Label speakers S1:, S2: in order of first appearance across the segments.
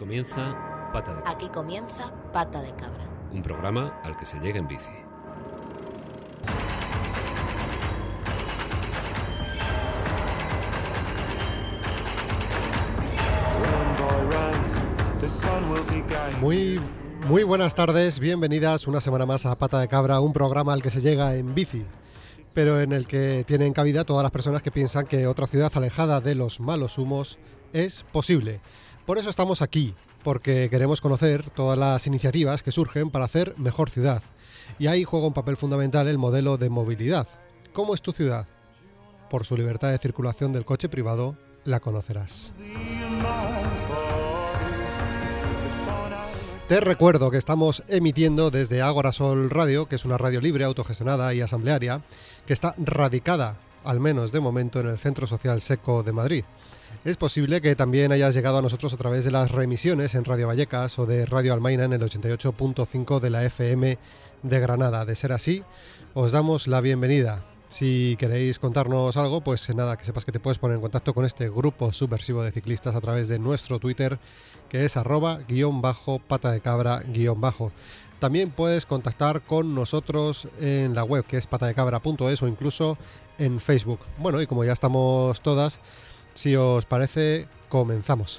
S1: comienza Pata de Cabra.
S2: Aquí comienza Pata de Cabra.
S1: Un programa al que se llega en bici.
S3: Muy buenas tardes, bienvenidas una semana más a Pata de Cabra, un programa al que se llega en bici, pero en el que tienen cabida todas las personas que piensan que otra ciudad alejada de los malos humos es posible. Por eso estamos aquí, porque queremos conocer todas las iniciativas que surgen para hacer mejor ciudad. Y ahí juega un papel fundamental el modelo de movilidad. ¿Cómo es tu ciudad? Por su libertad de circulación del coche privado, la conocerás. Te recuerdo que estamos emitiendo desde Ágora Sol Radio, que es una radio libre, autogestionada y asamblearia, que está radicada, al menos de momento, en el Centro Social Seco de Madrid. Es posible que también hayas llegado a nosotros a través de las reemisiones en Radio Vallecas o de Radio Almaina en el 88.5 de la FM de Granada. De ser así, os damos la bienvenida. Si queréis contarnos algo, pues nada, que sepas que te puedes poner en contacto con este grupo subversivo de ciclistas a través de nuestro Twitter, que es @_patadecabra_. También puedes contactar con nosotros en la web, que es patadecabra.es, o incluso en Facebook. Bueno, y como ya estamos todas, si os parece, comenzamos.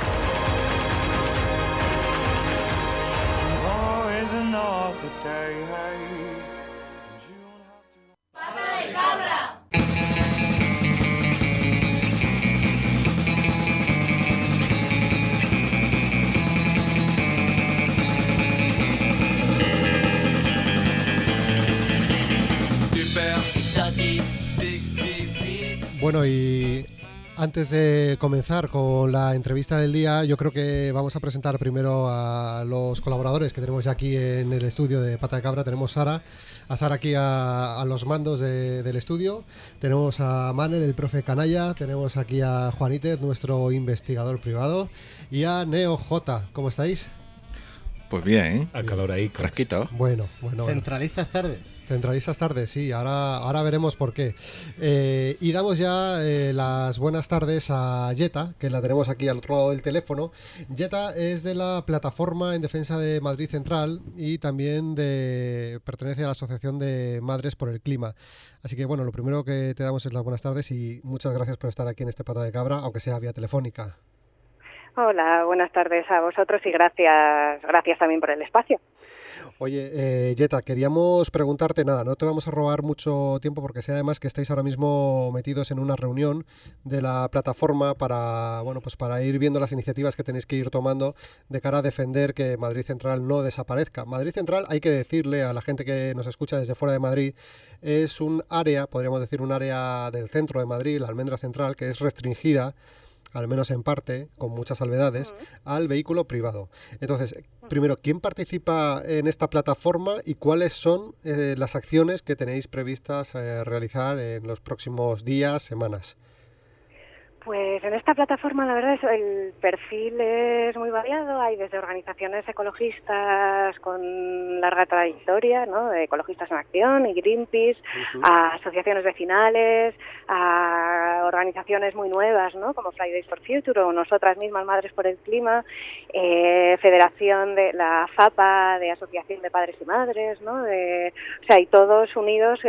S3: Bueno, y antes de comenzar con la entrevista del día, yo creo que vamos a presentar primero a los colaboradores que tenemos ya aquí en el estudio de Pata de Cabra. Tenemos a Sara aquí a los mandos del estudio. Tenemos a Manel, el profe canalla. Tenemos aquí a Juanítez, nuestro investigador privado. Y a Neo J. ¿Cómo estáis?
S4: Pues bien,
S1: Al calor ahí.
S4: fresquito.
S3: Bueno.
S5: Centralistas tardes.
S3: Centralistas tardes, sí, ahora veremos por qué. Y damos ya las buenas tardes a Yeta, que la tenemos aquí al otro lado del teléfono. Yeta es de la Plataforma en Defensa de Madrid Central y también pertenece a la Asociación de Madres por el Clima. Así que bueno, lo primero que te damos es las buenas tardes y muchas gracias por estar aquí en este Pata de Cabra, aunque sea vía telefónica.
S6: Hola, buenas tardes a vosotros y gracias también por el espacio.
S3: Oye, Yeta, queríamos preguntarte nada, no te vamos a robar mucho tiempo porque sé además que estáis ahora mismo metidos en una reunión de la plataforma para ir viendo las iniciativas que tenéis que ir tomando de cara a defender que Madrid Central no desaparezca. Madrid Central, hay que decirle a la gente que nos escucha desde fuera de Madrid, es un área, podríamos decir un área del centro de Madrid, la Almendra Central, que es restringida, al menos en parte, con muchas salvedades, al vehículo privado. Entonces, primero, ¿quién participa en esta plataforma y cuáles son las acciones que tenéis previstas realizar en los próximos días, semanas?
S6: Pues en esta plataforma la verdad es el perfil es muy variado. Hay desde organizaciones ecologistas con larga trayectoria, ¿no?, de Ecologistas en Acción y Greenpeace, a asociaciones vecinales, a organizaciones muy nuevas, ¿no?, como Fridays for Future o nosotras mismas, Madres por el Clima, Federación de la FAPA, de Asociación de Padres y Madres, ¿no?, y todos unidos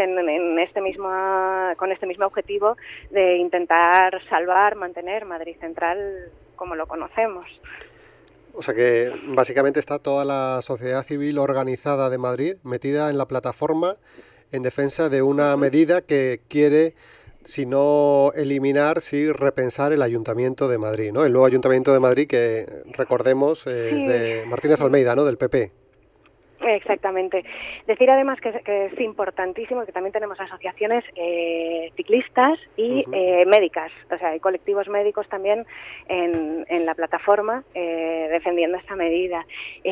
S6: con este mismo objetivo de intentar mantener Madrid Central como lo conocemos.
S3: O sea que básicamente está toda la sociedad civil organizada de Madrid metida en la plataforma en defensa de una medida que quiere, si no eliminar, sí repensar el Ayuntamiento de Madrid, ¿no? El nuevo Ayuntamiento de Madrid que, recordemos, es de Martínez Almeida, ¿no?, del PP.
S6: Exactamente. Decir además que es importantísimo que también tenemos asociaciones ciclistas y médicas, o sea, hay colectivos médicos también en la plataforma defendiendo esta medida.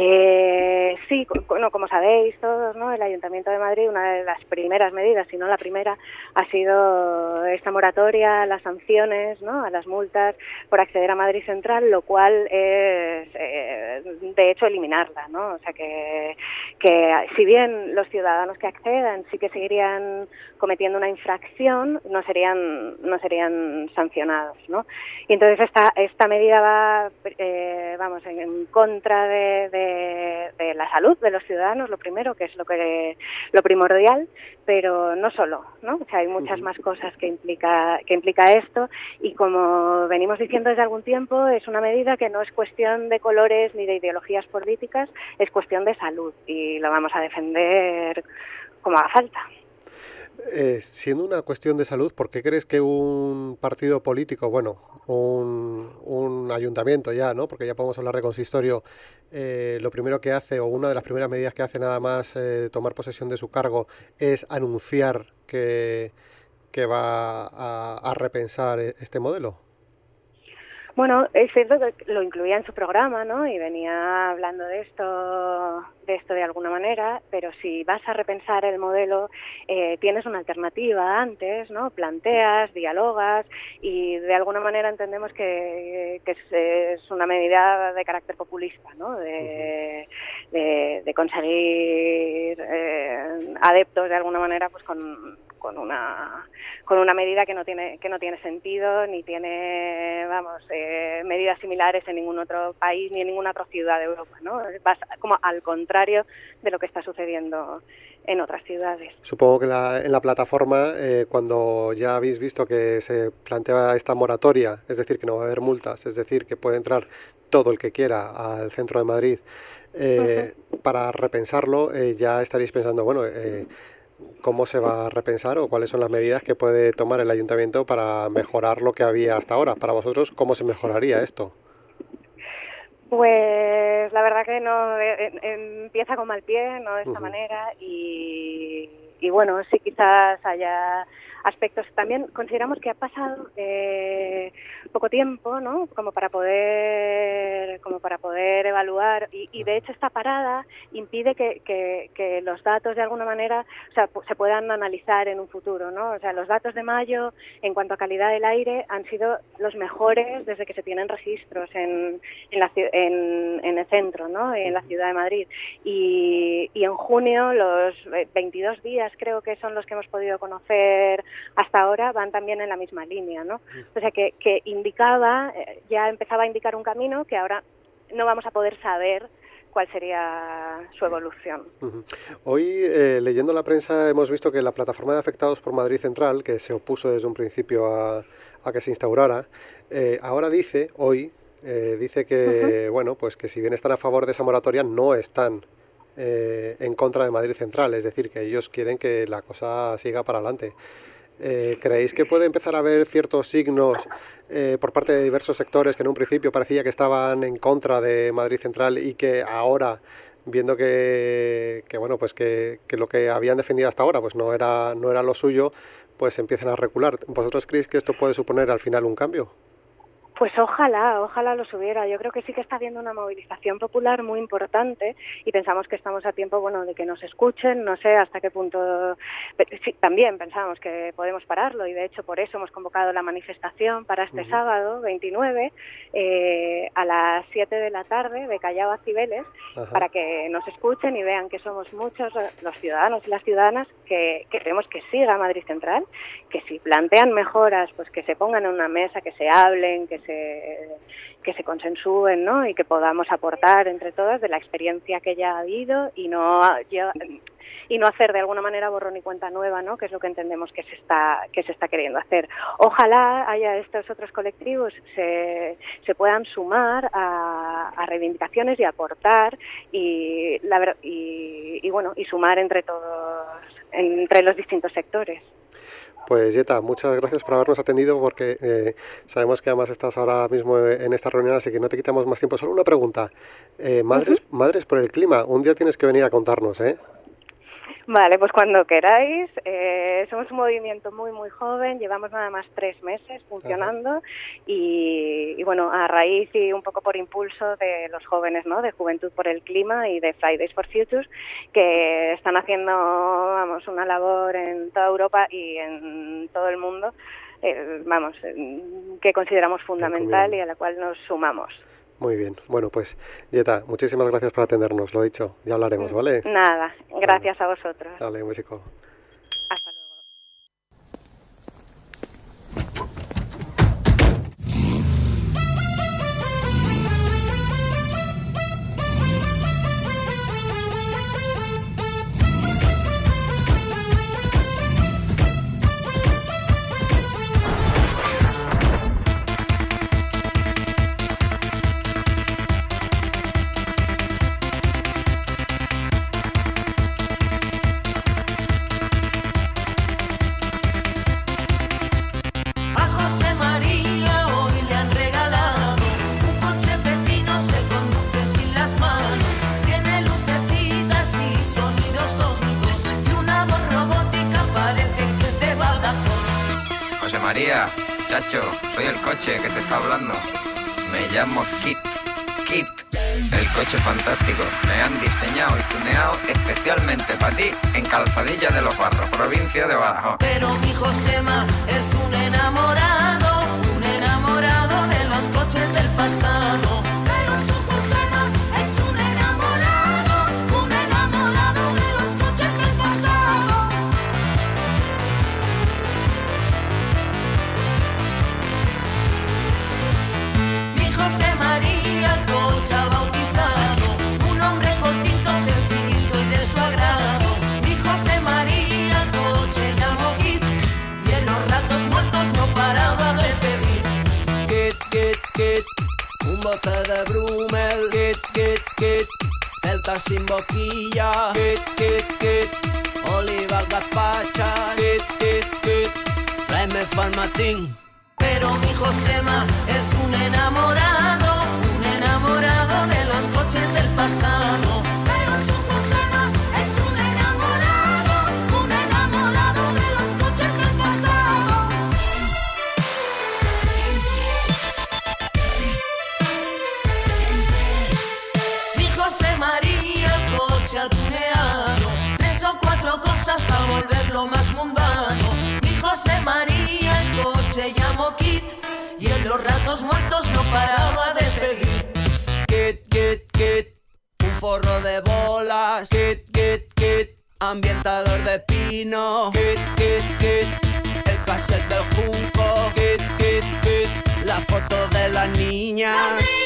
S6: Sí, como sabéis todos, ¿no?, el Ayuntamiento de Madrid, una de las primeras medidas, si no la primera, ha sido esta moratoria a las sanciones, ¿no?, a las multas por acceder a Madrid Central, lo cual es, de hecho, eliminarla, ¿no? O sea que que si bien los ciudadanos que accedan sí que seguirían cometiendo una infracción, no serían sancionados, ¿no? Y entonces esta medida va, en contra de la salud de los ciudadanos, lo primero, que es lo primordial, pero no solo, ¿no? O sea, hay muchas más cosas que implica esto, y como venimos diciendo desde algún tiempo, es una medida que no es cuestión de colores ni de ideologías políticas, es cuestión de salud, y lo vamos a defender como haga falta.
S3: Siendo una cuestión de salud, ¿por qué crees que un partido político, bueno, un ayuntamiento ya, ¿no? Porque ya podemos hablar de consistorio, lo primero que hace, o una de las primeras medidas que hace nada más tomar posesión de su cargo, es anunciar que va a repensar este modelo?
S6: Bueno, es cierto que lo incluía en su programa, ¿no? Y venía hablando de esto de alguna manera, pero si vas a repensar el modelo, tienes una alternativa antes, ¿no? Planteas, dialogas, y de alguna manera entendemos que es una medida de carácter populista, ¿no? De conseguir adeptos de alguna manera, pues con una medida que no tiene sentido, ni tiene, medidas similares en ningún otro país ni en ninguna otra ciudad de Europa, ¿no? Vas como al contrario de lo que está sucediendo en otras ciudades.
S3: Supongo que en la plataforma, cuando ya habéis visto que se plantea esta moratoria, es decir, que no va a haber multas, es decir, que puede entrar todo el que quiera al centro de Madrid, para repensarlo, ya estaréis pensando, bueno, ¿cómo se va a repensar o cuáles son las medidas que puede tomar el ayuntamiento para mejorar lo que había hasta ahora? Para vosotros, ¿cómo se mejoraría esto?
S6: Pues la verdad que no empieza con mal pie, no de esta manera, y bueno, sí, quizás haya aspectos. También consideramos que ha pasado poco tiempo, ¿no? Como para poder evaluar, y de hecho esta parada impide que los datos de alguna manera, o sea, se puedan analizar en un futuro, ¿no? O sea, los datos de mayo en cuanto a calidad del aire han sido los mejores desde que se tienen registros en el centro, ¿no? En la ciudad de Madrid, y en junio los 22 días creo que son los que hemos podido conocer hasta ahora van también en la misma línea, ¿no? O sea que indicaba, ya empezaba a indicar un camino que ahora no vamos a poder saber cuál sería su evolución.
S3: Hoy, leyendo la prensa, hemos visto que la plataforma de afectados por Madrid Central, que se opuso desde un principio a que se instaurara, ahora dice que, bueno, pues que si bien están a favor de esa moratoria, no están en contra de Madrid Central, es decir, que ellos quieren que la cosa siga para adelante. ¿Creéis que puede empezar a haber ciertos signos por parte de diversos sectores que en un principio parecía que estaban en contra de Madrid Central y que ahora, viendo que bueno, pues que lo que habían defendido hasta ahora pues no era lo suyo, pues empiezan a recular? ¿Vosotros creéis que esto puede suponer al final un cambio?
S6: Pues ojalá los hubiera. Yo creo que sí que está habiendo una movilización popular muy importante, y pensamos que estamos a tiempo, bueno, de que nos escuchen. No sé hasta qué punto. Sí, también pensamos que podemos pararlo, y de hecho por eso hemos convocado la manifestación para este sábado 29 a las 7 de la tarde de Callao a Cibeles, para que nos escuchen y vean que somos muchos los ciudadanos y las ciudadanas que queremos que siga Madrid Central, que si plantean mejoras, pues que se pongan en una mesa, que se hablen, que se consensúen, ¿no? Y que podamos aportar entre todas de la experiencia que ya ha habido, y no hacer de alguna manera borrón y cuenta nueva, ¿no? Que es lo que entendemos que se está queriendo hacer. Ojalá haya estos otros colectivos se puedan sumar a reivindicaciones y aportar, y sumar entre todos, entre los distintos sectores.
S3: Pues Yeta, muchas gracias por habernos atendido, porque sabemos que además estás ahora mismo en esta reunión, así que no te quitamos más tiempo. Solo una pregunta. Madres por el clima, un día tienes que venir a contarnos, ¿eh?
S6: Vale, pues cuando queráis. Somos un movimiento muy, muy joven, llevamos nada más 3 meses funcionando, y bueno, a raíz y un poco por impulso de los jóvenes, ¿no? De Juventud por el Clima y de Fridays for Future, que están haciendo, una labor en toda Europa y en todo el mundo, que consideramos fundamental y a la cual nos sumamos.
S3: Muy bien. Bueno, pues, Dieta, muchísimas gracias por atendernos, lo dicho. Ya hablaremos, ¿vale?
S6: Nada, gracias a vosotros.
S3: Dale, músico.
S6: Hasta luego.
S5: María, chacho, soy el coche que te está hablando. Me llamo Kit. El coche fantástico. Me han diseñado y tuneado especialmente para ti en Calzadilla de los Barros, provincia de Badajoz.
S7: Pero mi Josema es un enamorado de los coches del pasado. Pero su Josema es un enamorado de los coches del pasado. Mi José María, el coche bautizado, un hombre cortito, sencillito y de su agrado. Mi José María, el coche llamó Kit, y en los ratos muertos no paraba de pedir. Kit, un bote de Brumel. Kit, Celta sin boquilla. Kit, olivas gazpachas. Kit, tráeme Farmatín. Pero mi Josema es un enamorado de los coches del pasado. Pero su Josema es un enamorado de los coches del pasado. Mi José María, coche tuneado, 3 o 4 cosas para volverlo más mundano. Mi José María, el coche llamó Kit, y en los ratos muertos no paraba de pedir. Kit, un forro de bolas. Kit, ambientador de pino. Kit, el cassette del junco. Kit, la foto de la niña. La niña.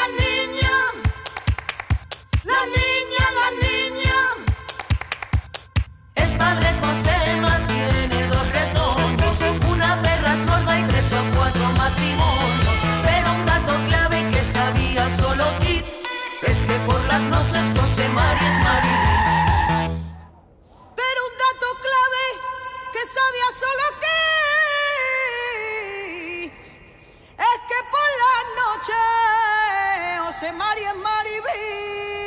S7: Es padre Josema, tiene 2 retornos, una perra sorda y 3 o 4 matrimonios. Pero un dato clave que sabía solo Kit es que por las noches José Mari es Mari. Pero un dato clave que sabía solo Kit es que por las noches José Mari es Maribel.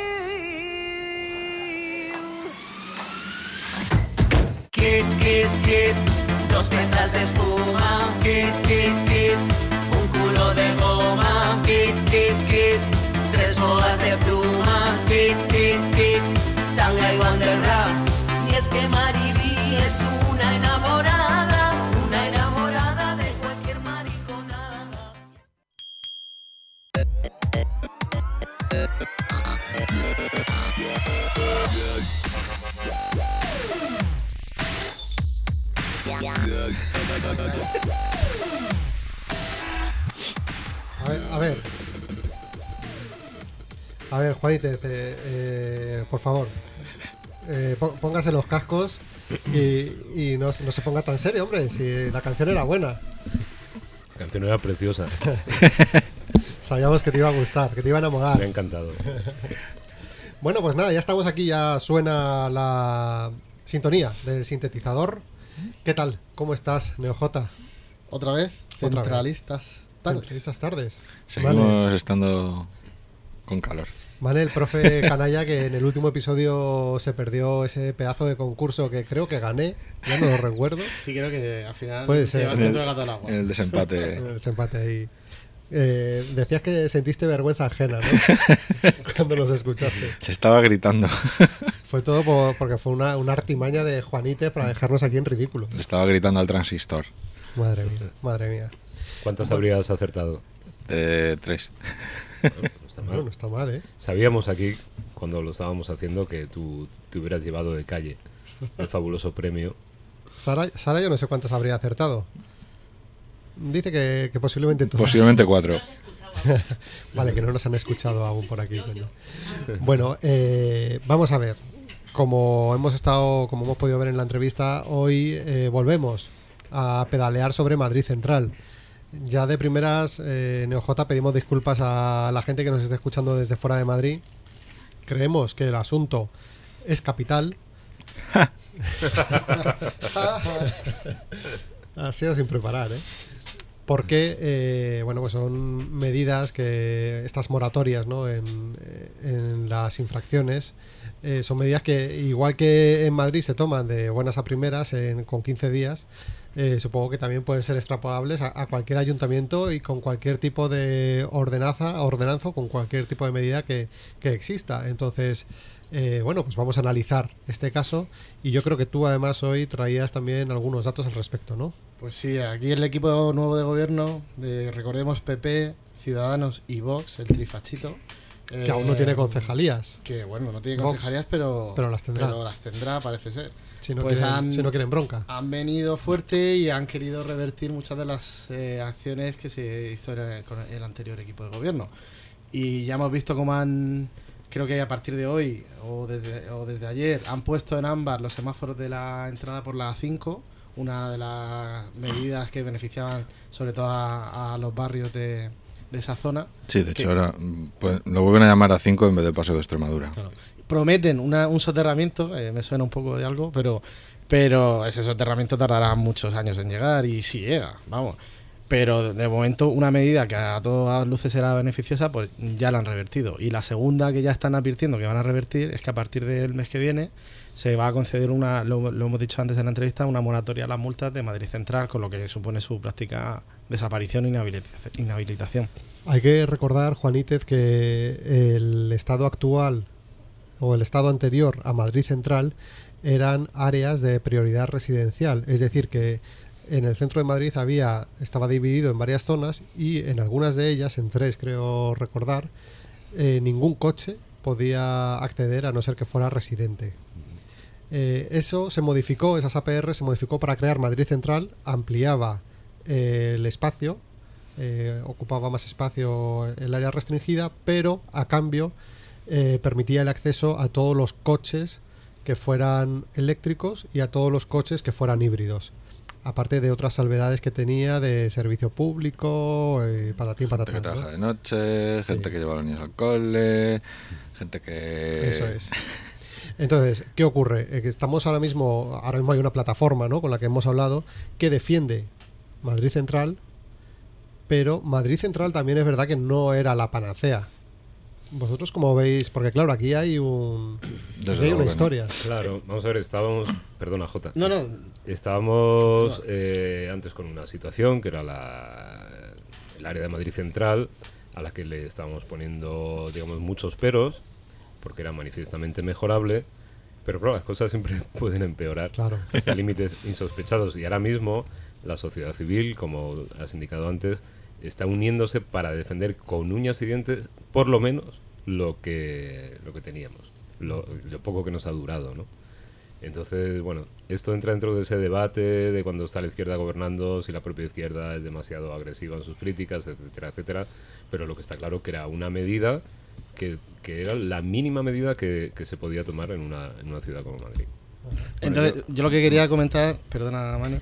S7: Kit, 2 piezas de espuma. Kit, un culo de goma. Kit, 3 boas de plumas. Kit, tanga y banderra. Y es que Mariby es una enamorada de cualquier mariconada.
S3: A ver, Juanite, por favor, póngase los cascos y no se ponga tan serio, hombre, si la canción era buena.
S1: La canción era preciosa.
S3: Sabíamos que te iba a gustar, que te iba a enamorar.
S1: Me ha encantado.
S3: Bueno, pues nada, ya estamos aquí, ya suena la sintonía del sintetizador. ¿Qué tal? ¿Cómo estás, NeoJ?
S8: ¿Otra vez? Centralistas tardes.
S3: Centralistas tardes.
S4: Seguimos estando con calor.
S3: Vale, el profe Canalla, que en el último episodio se perdió ese pedazo de concurso que creo que gané, ya no lo recuerdo.
S8: Sí, creo que al final
S3: puede ser.
S8: llevaste todo el gato al agua.
S4: En el desempate.
S3: El desempate ahí. Decías que sentiste vergüenza ajena, ¿no? Cuando nos escuchaste.
S4: Se estaba gritando.
S3: Fue todo porque fue una artimaña de Juanite para dejarnos aquí en ridículo.
S4: Le estaba gritando al transistor.
S3: Madre mía.
S1: ¿Cuántas habrías acertado?
S4: De 3.
S1: Bueno, no está mal.
S3: Bueno, no está mal, ¿eh?
S1: Sabíamos aquí, cuando lo estábamos haciendo, que tú te hubieras llevado de calle el fabuloso premio.
S3: Sara yo no sé cuántas habría acertado. Dice que posiblemente todas.
S4: Posiblemente 4.
S3: Vale, que no nos han escuchado aún por aquí, coño. Bueno, vamos a ver. Como hemos podido ver en la entrevista, hoy volvemos a pedalear sobre Madrid Central. Ya de primeras, NeoJ, pedimos disculpas a la gente que nos esté escuchando desde fuera de Madrid. Creemos que el asunto es capital. Ha sido sin preparar, ¿eh? Porque, bueno, pues son medidas estas moratorias, ¿no? en las infracciones, son medidas que, igual que en Madrid se toman de buenas a primeras con 15 días, supongo que también pueden ser extrapolables a cualquier ayuntamiento y con cualquier tipo de ordenanza o con cualquier tipo de medida que exista. Entonces, bueno, pues vamos a analizar este caso y yo creo que tú además hoy traías también algunos datos al respecto, ¿no?
S8: Pues sí, aquí el equipo nuevo de gobierno, recordemos PP, Ciudadanos y Vox, el trifachito.
S3: Que aún no tiene concejalías.
S8: Que bueno, no tiene
S3: Vox,
S8: concejalías, pero
S3: las tendrá.
S8: Pero las tendrá, parece ser.
S3: Si no,
S8: Pues
S3: quieren bronca.
S8: Han venido fuerte y han querido revertir muchas de las acciones que se hizo con el anterior equipo de gobierno. Y ya hemos visto cómo creo que a partir de hoy o desde ayer, han puesto en ámbar los semáforos de la entrada por la A5, una de las medidas que beneficiaban sobre todo a los barrios de esa zona.
S4: Sí, de hecho ahora pues, lo vuelven a llamar A5 en vez de Paso de Extremadura.
S8: Claro. Prometen un soterramiento, me suena un poco de algo, pero ese soterramiento tardará muchos años en llegar y si llega, vamos. Pero de momento una medida que a todas luces será beneficiosa, pues ya la han revertido. Y la segunda que ya están advirtiendo que van a revertir es que a partir del mes que viene se va a conceder lo hemos dicho antes en la entrevista, una moratoria a las multas de Madrid Central, con lo que supone su práctica desaparición e inhabilitación.
S3: Hay que recordar, Juanítez, que el estado actual o el estado anterior a Madrid Central eran áreas de prioridad residencial, es decir que en el centro de Madrid estaba dividido en varias zonas y en algunas de ellas, en 3 creo recordar, ningún coche podía acceder a no ser que fuera residente. Eso se modificó, esas APR se modificó para crear Madrid Central, ampliaba el espacio, ocupaba más espacio el área restringida, pero a cambio permitía el acceso a todos los coches que fueran eléctricos y a todos los coches que fueran híbridos. Aparte de otras salvedades que tenía de servicio público, patatín, patatán.
S4: Gente que trabaja de noche, gente que lleva a los niños al cole, gente que...
S3: Eso es. Entonces, ¿qué ocurre? Que estamos ahora mismo hay una plataforma, ¿no?, con la que hemos hablado, que defiende Madrid Central, pero Madrid Central también es verdad que no era la panacea. ¿Vosotros cómo veis? Porque claro, aquí hay una historia.
S1: Claro, vamos a ver, perdona, Jota.
S8: No.
S1: Estábamos antes con una situación que era el área de Madrid Central, a la que le estábamos poniendo, digamos, muchos peros, porque era manifiestamente mejorable, pero claro, las cosas siempre pueden empeorar hasta límites insospechados. Y ahora mismo la sociedad civil, como has indicado antes, está uniéndose para defender con uñas y dientes, por lo menos, lo que teníamos, lo poco que nos ha durado, ¿no? Entonces, bueno, esto entra dentro de ese debate de cuando está la izquierda gobernando, si la propia izquierda es demasiado agresiva en sus críticas, etcétera, etcétera. Pero lo que está claro que era una medida que era la mínima medida que se podía tomar en una ciudad como Madrid.
S8: Entonces, yo lo que quería comentar, perdona, Manu,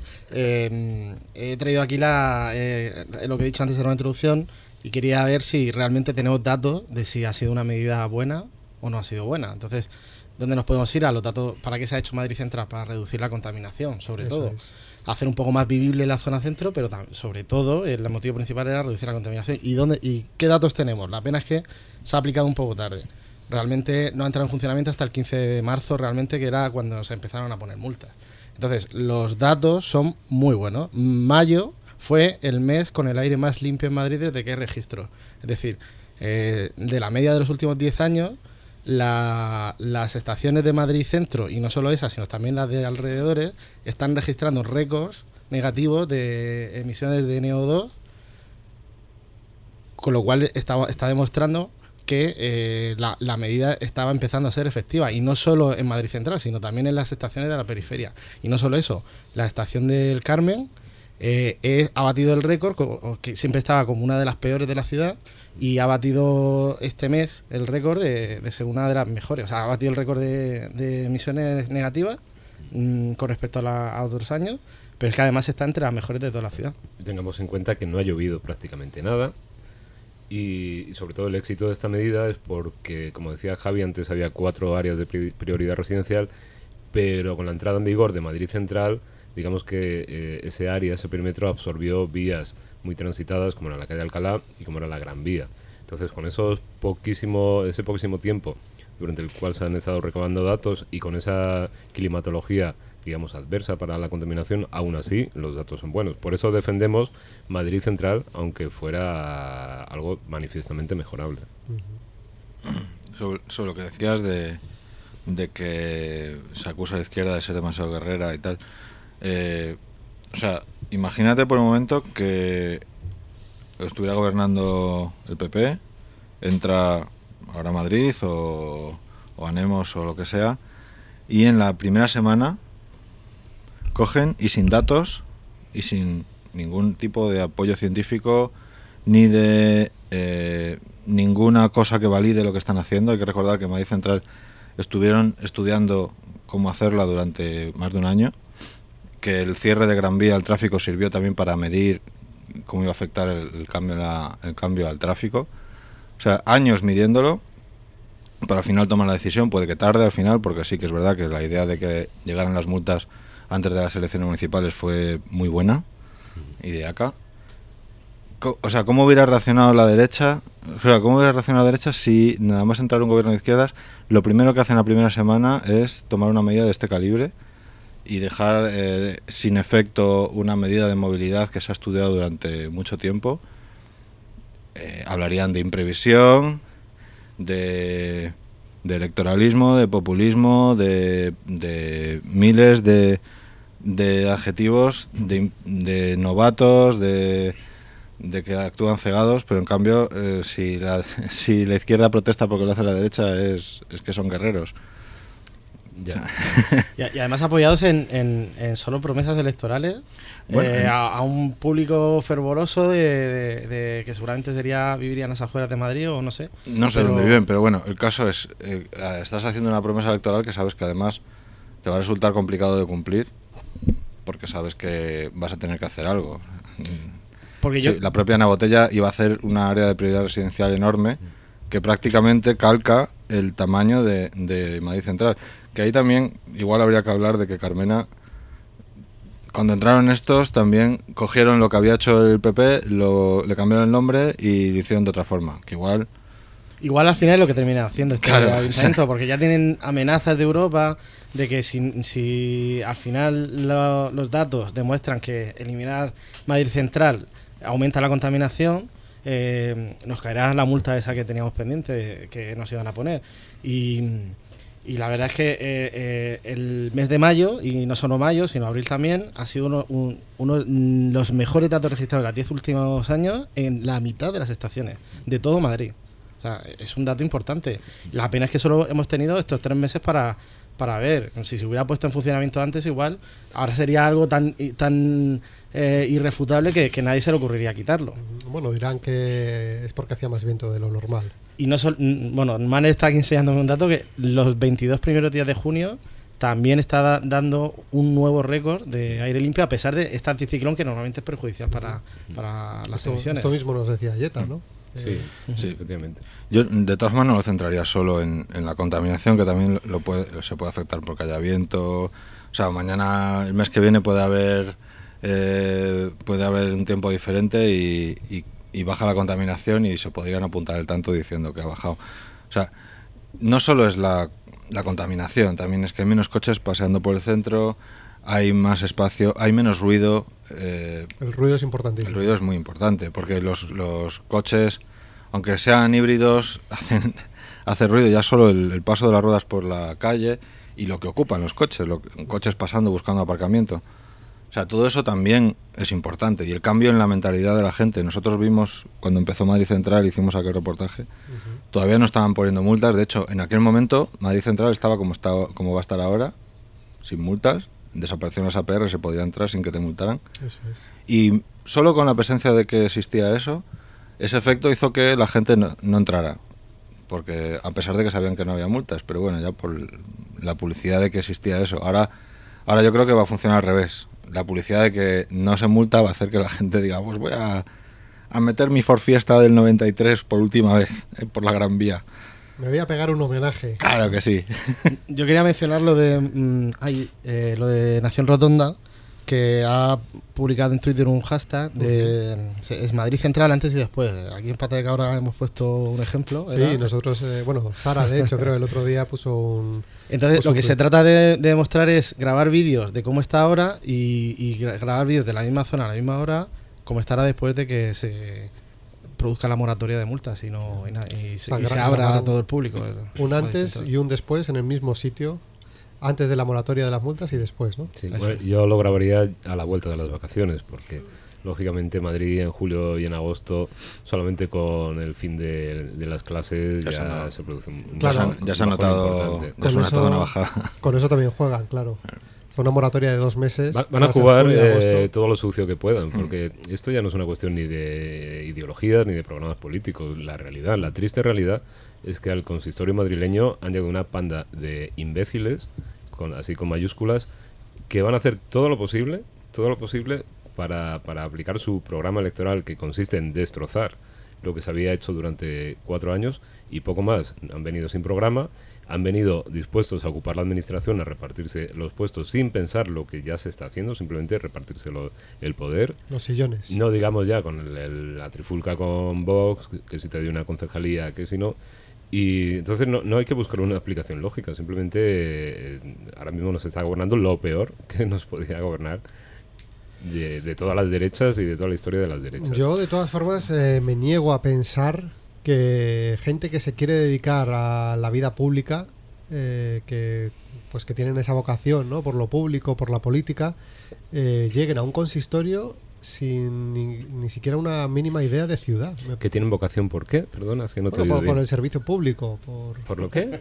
S8: he traído aquí lo que he dicho antes en la introducción y quería ver si realmente tenemos datos de si ha sido una medida buena o no ha sido buena. Entonces, ¿dónde nos podemos ir? A los datos. ¿Para qué se ha hecho Madrid Central? Para reducir la contaminación, sobre todo. Hacer un poco más vivible la zona centro, pero sobre todo el motivo principal era reducir la contaminación. ¿Y qué datos tenemos? La pena es que se ha aplicado un poco tarde. Realmente no ha entrado en funcionamiento hasta el 15 de marzo, realmente, que era cuando se empezaron a poner multas. Entonces, los datos son muy buenos. Mayo fue el mes con el aire más limpio en Madrid desde que hay registro. Es decir, de la media de los últimos 10 años, las estaciones de Madrid Centro, y no solo esas, sino también las de alrededores, están registrando récords negativos de emisiones de NO2 con lo cual está demostrando que la medida estaba empezando a ser efectiva, y no solo en Madrid Central, sino también en las estaciones de la periferia. Y no solo eso, la estación del Carmen ha batido el récord, que siempre estaba como una de las peores de la ciudad, y ha batido este mes el récord de ser una de las mejores. O sea, ha batido el récord de emisiones negativas con respecto a otros años, pero es que además está entre las mejores de toda la ciudad.
S1: Tengamos en cuenta que no ha llovido prácticamente nada, y sobre todo el éxito de esta medida es porque, como decía Javi, antes había 4 áreas de prioridad residencial, pero con la entrada en vigor de Madrid Central, digamos que ese área, ese perímetro absorbió vías muy transitadas como era la calle Alcalá y como era la Gran Vía. Entonces, con ese poquísimo tiempo durante el cual se han estado recabando datos, y con esa climatología, digamos, adversa para la contaminación, aún así los datos son buenos. Por eso defendemos Madrid Central, aunque fuera algo manifiestamente mejorable.
S4: Sobre lo que decías de que se acusa a la izquierda de ser demasiado guerrera y tal. O sea, imagínate por un momento que estuviera gobernando el PP, entra ahora a Madrid o Anemos o lo que sea, y en la primera semana cogen y sin datos y sin ningún tipo de apoyo científico ni de ninguna cosa que valide lo que están haciendo. Hay que recordar que en Madrid Central estuvieron estudiando cómo hacerla durante más de un año, que el cierre de Gran Vía al tráfico sirvió también para medir cómo iba a afectar el cambio al tráfico. O sea, años midiéndolo para al final tomar la decisión. Puede que tarde al final, porque sí que es verdad que la idea de que llegaran las multas antes de las elecciones municipales fue muy buena y de acá. O sea, ¿cómo hubiera reaccionado la derecha? O sea, ¿cómo hubiera reaccionado la derecha si nada más entrar un gobierno de izquierdas, lo primero que hacen la primera semana es tomar una medida de este calibre y dejar sin efecto una medida de movilidad que se ha estudiado durante mucho tiempo? Hablarían de imprevisión, de electoralismo, de populismo, de miles de adjetivos, de novatos, de que actúan cegados, pero en cambio si la izquierda protesta porque lo hace la derecha es que son guerreros.
S1: Ya.
S8: Y además apoyados en solo promesas electorales, bueno, a un público fervoroso de que seguramente vivirían en las afueras de Madrid o no sé.
S4: No sé dónde viven, pero bueno, el caso es, estás haciendo una promesa electoral que sabes que además te va a resultar complicado de cumplir, porque sabes que vas a tener que hacer algo. Porque la propia Ana Botella iba a hacer una área de prioridad residencial enorme que prácticamente calca el tamaño de Madrid Central. Que ahí también igual habría que hablar de que Carmena, cuando entraron estos, también cogieron lo que había hecho el PP, le cambiaron el nombre y lo hicieron de otra forma. Que igual
S8: al final es lo que termina haciendo este ayuntamiento, porque ya tienen amenazas de Europa de que si al final los datos demuestran que eliminar Madrid Central aumenta la contaminación, nos caerá la multa esa que teníamos pendiente que nos iban a poner. Y la verdad es que el mes de mayo, y no solo mayo, sino abril también, ha sido uno de los mejores datos registrados de los 10 últimos años en la mitad de las estaciones, de todo Madrid. O sea, es un dato importante. La pena es que solo hemos tenido estos 3 meses para ver. Si se hubiera puesto en funcionamiento antes, igual, ahora sería algo tan irrefutable que nadie se le ocurriría quitarlo.
S3: Bueno, dirán que es porque hacía más viento de lo normal.
S8: Y no solo, bueno, Mane está aquí enseñándome un dato que los 22 primeros días de junio también está dando un nuevo récord de aire limpio, a pesar de este anticiclón que normalmente es perjudicial para las emisiones.
S3: Esto mismo nos decía Yeta, ¿no?
S1: Sí, efectivamente.
S4: Yo de todas maneras no lo centraría solo en la contaminación, que también se puede afectar porque haya viento. O sea, mañana, el mes que viene puede haber un tiempo diferente y baja la contaminación y se podrían apuntar el tanto diciendo que ha bajado. O sea, no solo es la contaminación, también es que hay menos coches paseando por el centro, hay más espacio, hay menos ruido.
S3: El ruido es importantísimo.
S4: El ruido es muy importante, porque los coches, aunque sean híbridos, hacen ruido ya solo el paso de las ruedas por la calle y lo que ocupan los coches, coches pasando buscando aparcamiento. O sea, todo eso también es importante. Y el cambio en la mentalidad de la gente. Nosotros vimos, cuando empezó Madrid Central, hicimos aquel reportaje, todavía no estaban poniendo multas. De hecho, en aquel momento, Madrid Central estaba como va a estar ahora, sin multas. Desaparecieron las APR, se podía entrar sin que te multaran.
S3: Eso es.
S4: Y solo con la presencia de que existía eso, ese efecto hizo que la gente no entrara. Porque a pesar de que sabían que no había multas, pero bueno, ya por la publicidad de que existía eso. Ahora yo creo que va a funcionar al revés. La publicidad de que no se multa va a hacer que la gente diga, pues voy a meter mi Ford Fiesta del 93 por última vez, por la Gran Vía.
S3: Me voy a pegar un homenaje.
S4: Claro que sí.
S8: Yo quería mencionar lo de lo de Nación Rotonda, que ha publicado en Twitter un hashtag es Madrid Central antes y después. Aquí en Pata de Cabra hemos puesto un ejemplo.
S3: Sí,
S8: ¿verdad?
S3: nosotros, Sara, de hecho, creo el otro día puso un...
S8: Entonces, lo que se trata de demostrar es grabar vídeos de cómo está ahora y grabar vídeos de la misma zona a la misma hora, como estará después de que se produzca la moratoria de multas y se abra a todo el público.
S3: Un antes y un después en el mismo sitio, antes de la moratoria de las multas y después, ¿no?
S1: Sí, bueno, yo lo grabaría a la vuelta de las vacaciones, porque lógicamente Madrid en julio y en agosto, solamente con el fin de las clases ya se produce un
S3: Claro.
S4: Ya se ha notado una bajada.
S3: Con eso también juegan, claro. Una moratoria de 2 meses.
S1: Van a
S3: va ser
S1: jugar
S3: julio y agosto.
S1: todo lo sucio que puedan, porque esto ya no es una cuestión ni de ideologías ni de programas políticos. La realidad, la triste realidad, es que al consistorio madrileño han llegado una panda de imbéciles, así con mayúsculas, que van a hacer todo lo posible para aplicar su programa electoral, que consiste en destrozar lo que se había hecho durante 4 años y poco más. Han venido sin programa, han venido dispuestos a ocupar la administración, a repartirse los puestos sin pensar lo que ya se está haciendo, simplemente repartirse el poder.
S3: Los sillones.
S1: No digamos ya con la trifulca con Vox, que si te dio una concejalía, que si no. Y entonces no hay que buscar una explicación lógica, simplemente ahora mismo nos está gobernando lo peor que nos podía gobernar de todas las derechas y de toda la historia de las derechas.
S3: Yo, de todas formas, me niego a pensar que gente que se quiere dedicar a la vida pública, que tienen esa vocación, ¿no?, por lo público, por la política, lleguen a un consistorio sin ni siquiera una mínima idea de ciudad.
S1: ¿Que tienen vocación por qué? Perdona, es que no te oigo
S3: por
S1: bien.
S3: el servicio público.
S1: ¿Por lo qué?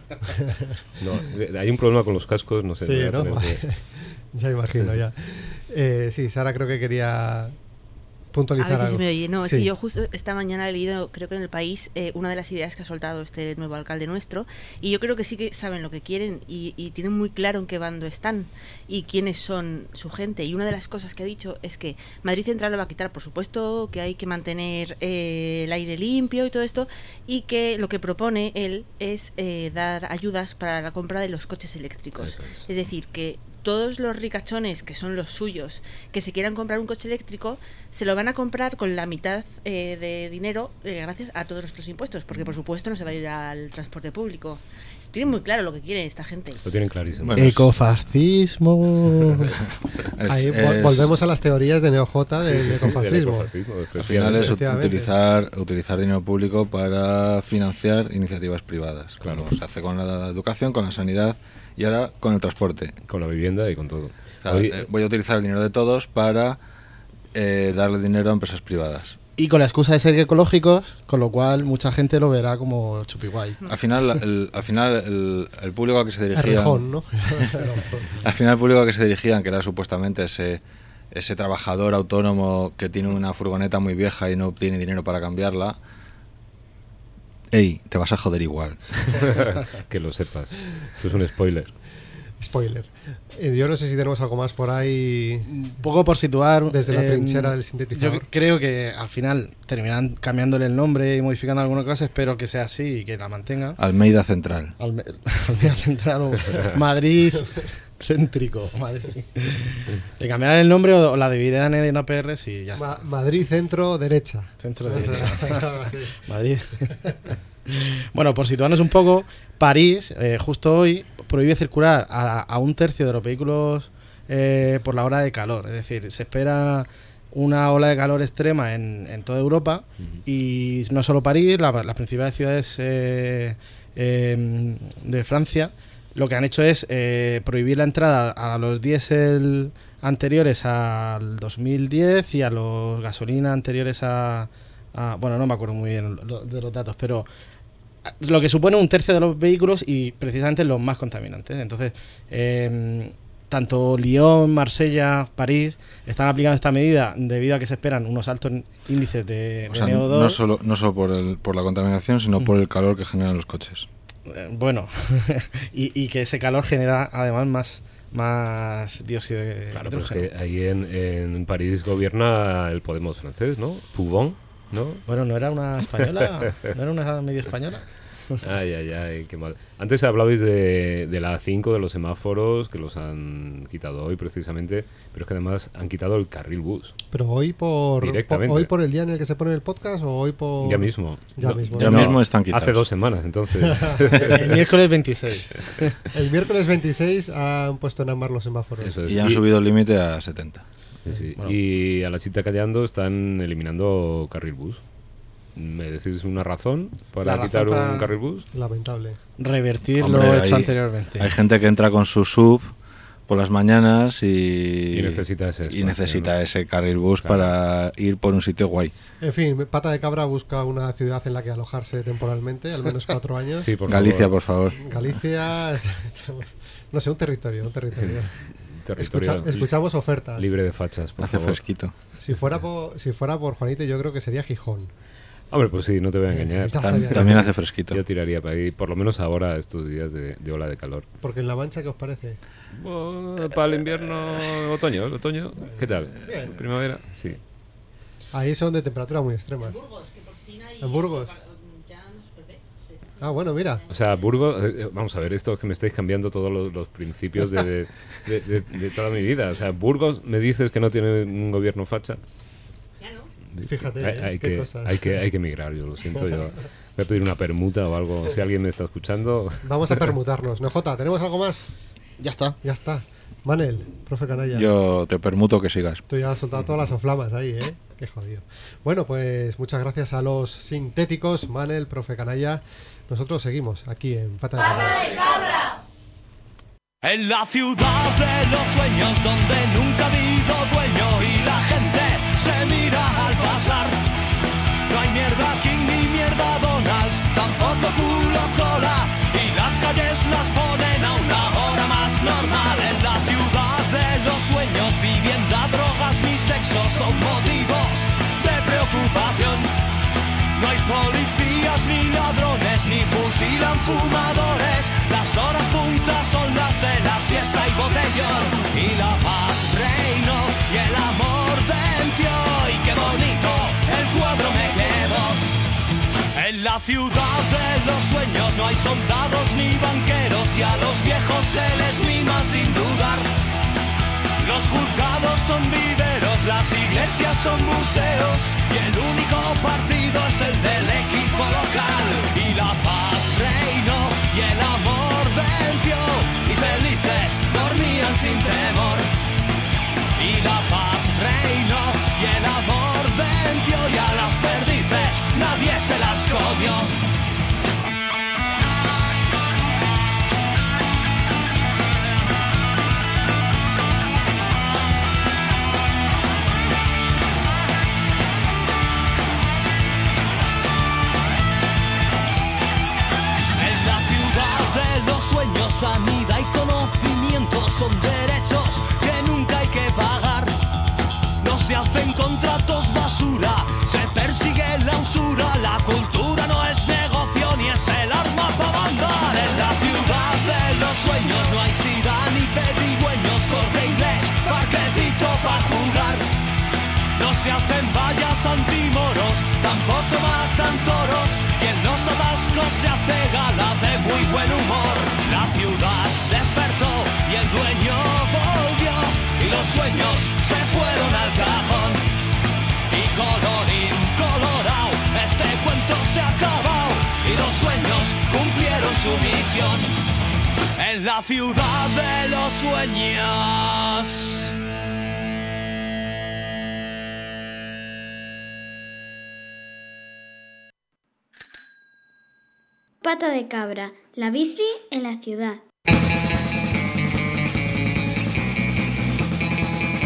S1: No, hay un problema con los cascos, no sé.
S3: Sí,
S1: voy a
S3: ¿no?
S1: tener que-
S3: Ya imagino, ya. Sí, Sara creo que quería puntualizar
S9: A ver si
S3: algo.
S9: se me oye. No, es
S3: Sí.
S9: que yo justo esta mañana he leído, creo que en El País, una de las ideas que ha soltado este nuevo alcalde nuestro, y yo creo que sí que saben lo que quieren y tienen muy claro en qué bando están y quiénes son su gente. Y una de las cosas que ha dicho es que Madrid Central lo va a quitar, por supuesto, que hay que mantener el aire limpio y todo esto, y que lo que propone él es dar ayudas para la compra de los coches eléctricos.
S1: Eso es.
S9: Es decir, que todos los ricachones que son los suyos, que se quieran comprar un coche eléctrico, se lo van a comprar con la mitad de dinero gracias a todos nuestros impuestos, porque por supuesto no se va a ir al transporte público. Tienen muy claro lo que quiere esta gente.
S1: Lo tienen clarísimo.
S4: Bueno,
S8: Ecofascismo.
S3: Ahí volvemos a las teorías de NeoJ del
S1: Del
S3: ecofascismo.
S1: ecofascismo,
S4: Al final es
S3: Efectivamente.
S4: utilizar dinero público para financiar iniciativas privadas. Claro, se hace con la educación, con la sanidad y ahora con el transporte.
S1: Con la vivienda y con todo.
S4: O sea,
S1: Hoy-
S4: voy a utilizar el dinero de todos para darle dinero a empresas privadas.
S8: Y con la excusa de ser ecológicos, con lo cual mucha gente lo verá como chupiguay.
S4: Al final, el público al que se dirigían,
S3: Errejón, ¿no?
S4: al final el público al que se dirigían, que era supuestamente ese trabajador autónomo que tiene una furgoneta muy vieja y no obtiene dinero para cambiarla, ¡ey! Te vas a joder igual.
S1: que lo sepas. Eso es un spoiler.
S3: Spoiler. Yo no sé si tenemos algo más por ahí.
S8: Un poco por situar.
S3: Desde la trinchera del sintetizador.
S8: Yo creo que al final terminarán cambiándole el nombre y modificando algunas cosas. Espero que sea así y que la mantenga.
S4: Almeida Central.
S8: Almeida Central o Madrid céntrico. Madrid. Le cambiarán el nombre o la dividirán en APRs y ya está.
S3: Madrid centro derecha.
S8: Centro derecha.
S3: Sí.
S8: Madrid. Bueno, por situarnos un poco, París, justo hoy, prohíbe circular a 1/3 de los vehículos por la ola de calor. Es decir, se espera una ola de calor extrema en toda Europa y no solo París, las principales ciudades de Francia lo que han hecho es prohibir la entrada a los diésel anteriores al 2010 y a los gasolina anteriores a bueno, no me acuerdo muy bien de los datos, pero lo que supone un tercio de los vehículos y precisamente los más contaminantes. Entonces, tanto Lyon, Marsella, París están aplicando esta medida debido a que se esperan unos altos índices de NO2.
S4: No solo por la contaminación, sino por el calor que generan los coches.
S8: Bueno, y que ese calor genera además más dióxido de
S1: Claro,
S8: hidrógeno.
S1: pero es que ahí en París gobierna el Podemos francés, ¿no? Pouvon, ¿no?
S8: Bueno, ¿no era una española? ¿No era una medio española?
S1: Ay, qué mal. Antes hablabais de la A5, de los semáforos, que los han quitado hoy precisamente, pero es que además han quitado el carril bus.
S3: ¿Pero hoy
S1: Directamente.
S3: hoy por el día en el que se pone el podcast o hoy por...?
S1: Ya mismo.
S3: Ya mismo.
S4: Ya mismo están quitados.
S1: Hace 2 semanas, entonces.
S8: El miércoles 26.
S3: El miércoles 26 han puesto en ámbar los semáforos.
S1: Eso es.
S4: Y han subido el límite a 70.
S1: Sí.
S8: Bueno.
S1: Y a la Chita Callando están eliminando carril bus. ¿Me decís una razón para
S8: La
S1: quitar
S8: razón para-
S1: un carril bus?
S3: Lamentable.
S8: Revertir
S4: Hombre,
S8: lo hecho
S4: hay-
S8: anteriormente.
S4: Hay gente que entra con su sub por las mañanas
S1: Y necesita ese espacio,
S4: y necesita
S1: ¿no?
S4: ese carril bus
S1: Claro.
S4: para ir por un sitio guay.
S3: En fin, Pata de Cabra busca una ciudad en la que alojarse temporalmente, al menos 4 años.
S1: Sí, por
S4: Galicia,
S1: favor.
S4: por favor.
S3: Galicia, no sé, un territorio.
S1: Territorio
S3: Escuchamos ofertas.
S1: libre de fachas, por
S4: Hace
S1: favor.
S4: fresquito.
S3: Si fuera por Juanito, yo creo que sería Gijón.
S1: Hombre, pues sí, no te voy a engañar.
S3: Ya sabía.
S4: También hace fresquito.
S1: Yo tiraría para ahí, por lo menos ahora, estos días de ola de calor.
S3: Porque en La Mancha, ¿qué os parece?
S1: Para el invierno, otoño, ¿qué tal?
S3: Bien.
S1: Primavera, sí.
S3: Ahí son de temperatura muy extremas. ¿En Burgos? Ah, bueno, mira.
S1: O sea, Burgos, vamos a ver, esto es que me estáis cambiando todos los principios de toda mi vida. O sea, Burgos me dices que no tiene un gobierno facha.
S3: Fíjate,
S1: Hay
S3: qué
S1: que,
S3: cosas.
S1: hay que emigrar, yo lo siento. Yo voy a pedir una permuta o algo. Si alguien me está escuchando.
S3: Vamos a permutarnos. NJ, ¿tenemos algo más?
S8: Ya está.
S3: Ya está. Manel, profe Canalla.
S4: Yo te permuto que sigas.
S3: Tú ya has soltado todas las soflamas ahí, ¿eh? Qué jodido. Bueno, pues muchas gracias a los sintéticos, Manel, profe Canalla. Nosotros seguimos aquí en Pata de Cabra.
S10: En la ciudad de los sueños donde nunca ha habido dueño y la gente se mira al pasar. No hay mierda King ni mierda Donald's, tampoco culo cola y las calles las ponen a una hora más normal. En la ciudad de los sueños vivienda, drogas ni sexo son motivos de preocupación. No hay policías ni ladrones ni fusilan fumadores. Las horas puntas son las de la siesta y botellón. Y la paz reinó y el amor venció. Y qué bonito el cuadro me quedó. En la ciudad de los sueños no hay soldados ni banqueros y a los viejos se les mima sin dudar. Los juzgados son viveros, las iglesias son museos y el único partido es el del equipo local. Y la paz reinó y el amor venció y felices dormían sin temor. Y la paz reinó y el amor venció y a las perdices nadie se las comió. Sanidad y conocimiento son derechos que nunca hay que pagar. No se hacen contratos basura, se persigue la usura. La cultura no es negocio ni es el arma para mandar. En la ciudad de los sueños no hay sida ni pedigüeños, corte inglés, parquecito para jugar. No se hacen vallas antimoros, tampoco matan toros. Y en los atascos se hace gala de muy buen humor. La ciudad despertó y el dueño volvió y los sueños se fueron al cajón. Y colorín colorado, este cuento se ha acabado y los sueños cumplieron su misión. En la ciudad de los sueños.
S11: Pata de Cabra, la bici en la ciudad.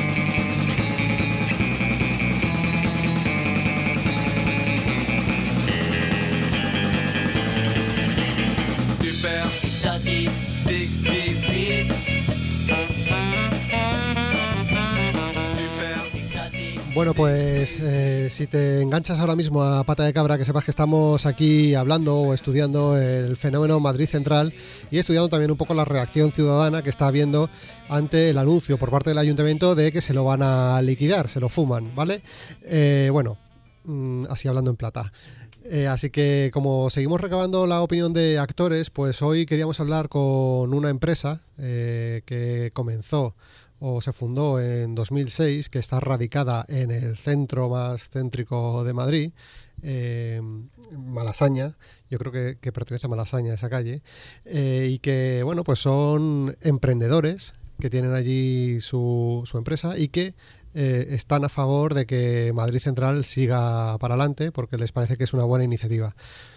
S3: Bueno, pues si te enganchas ahora mismo a Pata de Cabra, que sepas que estamos aquí hablando o estudiando el fenómeno Madrid Central y estudiando también un poco la reacción ciudadana que está habiendo ante el anuncio por parte del ayuntamiento de que se lo van a liquidar, se lo fuman, ¿vale? Así hablando en plata. Así que como seguimos recabando la opinión de actores, pues hoy queríamos hablar con una empresa que comenzó o se fundó en 2006, que está radicada en el centro más céntrico de Madrid, Malasaña. Yo creo que pertenece a Malasaña esa calle, y que bueno, pues son emprendedores que tienen allí su empresa y que están a favor de que Madrid Central siga para adelante porque les parece que es una buena iniciativa.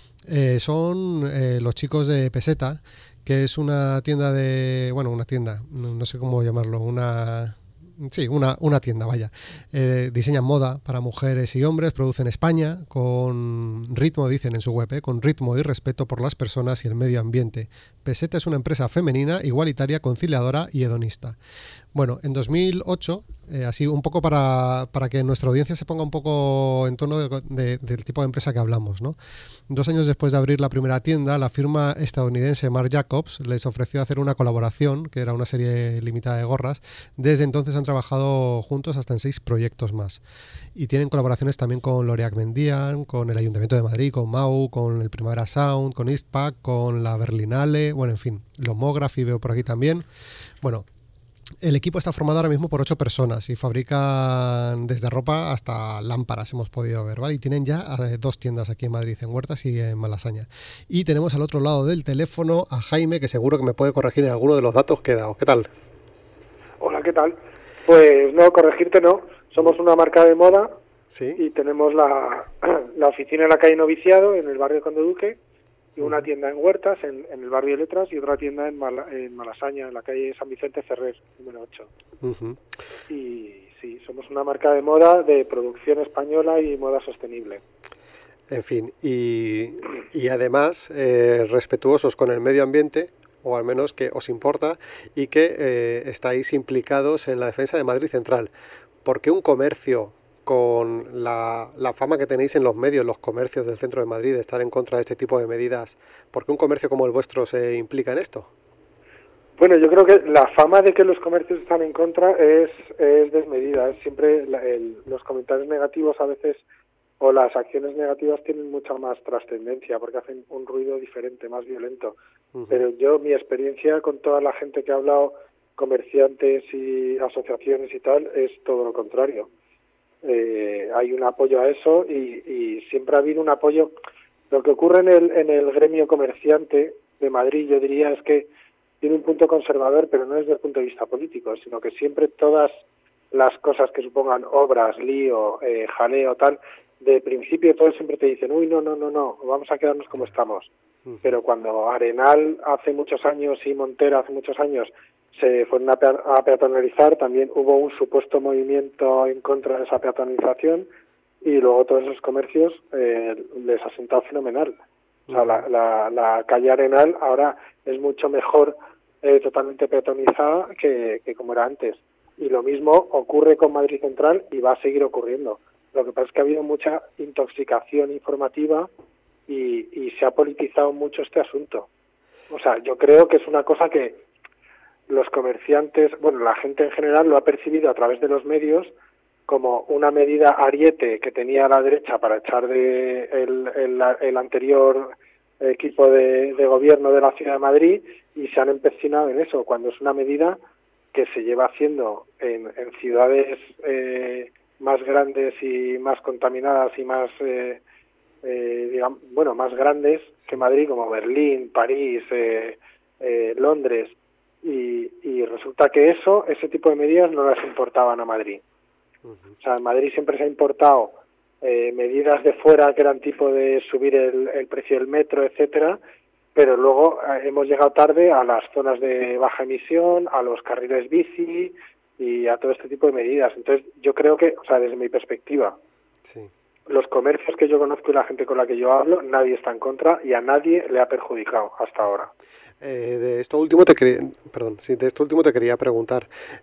S3: Son los chicos de Peseta, que es una tienda de... Bueno, una tienda, no sé cómo llamarlo, una tienda, vaya. Diseñan moda para mujeres y hombres, producen en España con ritmo, dicen en su web, con ritmo y respeto por las personas y el medio ambiente. Peseta es una empresa femenina, igualitaria, conciliadora y hedonista. Bueno, en 2008, así un poco para que nuestra audiencia se ponga un poco en tono del tipo de empresa que hablamos, ¿no? 2 años después de abrir la primera tienda, la firma estadounidense Marc Jacobs les ofreció hacer una colaboración, que era una serie limitada de gorras. Desde entonces han trabajado juntos hasta en 6 proyectos más. Y tienen colaboraciones también con L'Oréal Mendian, con el Ayuntamiento de Madrid, con MAU, con el Primavera Sound, con Eastpak, con la Berlinale, bueno, en fin, Lomography veo por aquí también. Bueno, el equipo está formado ahora mismo por 8 personas y fabrican desde ropa hasta lámparas, hemos podido ver, ¿vale? Y tienen ya 2 tiendas aquí en Madrid, en Huertas y en Malasaña. Y tenemos al otro lado del teléfono a Jaime, que seguro que me puede corregir en alguno de los datos que he dado. ¿Qué tal?
S12: Hola, ¿qué tal? Pues no, corregirte no. Somos una marca de moda. ¿Sí? Y tenemos la oficina en la calle Noviciado, en el barrio de Conde Duque, y una tienda en Huertas, en el barrio de Letras, y otra tienda en Malasaña, en la calle San Vicente Ferrer, número 8. Uh-huh. Y sí, somos una marca de moda, de producción española y moda sostenible.
S3: En fin, y además respetuosos con el medio ambiente, o al menos que os importa, y que estáis implicados en la defensa de Madrid Central. ¿Por qué un comercio con la fama que tenéis en los medios, los comercios del centro de Madrid, de estar en contra de este tipo de medidas, por qué un comercio como el vuestro se implica en esto?
S12: Bueno, yo creo que la fama de que los comercios están en contra es desmedida. Es siempre los comentarios negativos a veces, o las acciones negativas, tienen mucha más trascendencia porque hacen un ruido diferente, más violento. Uh-huh. Pero mi experiencia con toda la gente que ha hablado, comerciantes y asociaciones y tal, es todo lo contrario. Hay un apoyo a eso y siempre ha habido un apoyo. Lo que ocurre en el gremio comerciante de Madrid, yo diría, es que tiene un punto conservador, pero no desde el punto de vista político, sino que siempre todas las cosas que supongan obras, lío, jaleo, tal, de principio todos siempre te dicen, uy, no, vamos a quedarnos como estamos. Pero cuando Arenal hace muchos años y Montera hace muchos años se fueron a peatonalizar, también hubo un supuesto movimiento en contra de esa peatonalización y luego todos esos comercios les ha sentado fenomenal. O sea, la calle Arenal ahora es mucho mejor totalmente peatonizada que como era antes. Y lo mismo ocurre con Madrid Central y va a seguir ocurriendo. Lo que pasa es que ha habido mucha intoxicación informativa y se ha politizado mucho este asunto. O sea, yo creo que es una cosa que los comerciantes, bueno, la gente en general lo ha percibido a través de los medios como una medida ariete que tenía la derecha para echar de el anterior equipo de gobierno de la Ciudad de Madrid, y se han empecinado en eso, cuando es una medida que se lleva haciendo en ciudades más grandes y más contaminadas y más más grandes que Madrid, como Berlín, París, Londres, y resulta que ese tipo de medidas no las importaban a Madrid. Uh-huh. O sea, en Madrid siempre se ha importado medidas de fuera que eran tipo de subir el precio del metro, etcétera, pero luego hemos llegado tarde a las zonas de baja emisión, a los carriles bici y a todo este tipo de medidas. Entonces, yo creo que, o sea, desde mi perspectiva, sí, los comercios que yo conozco y la gente con la que yo hablo, nadie está en contra y a nadie le ha perjudicado hasta ahora.
S3: De esto último te quería preguntar,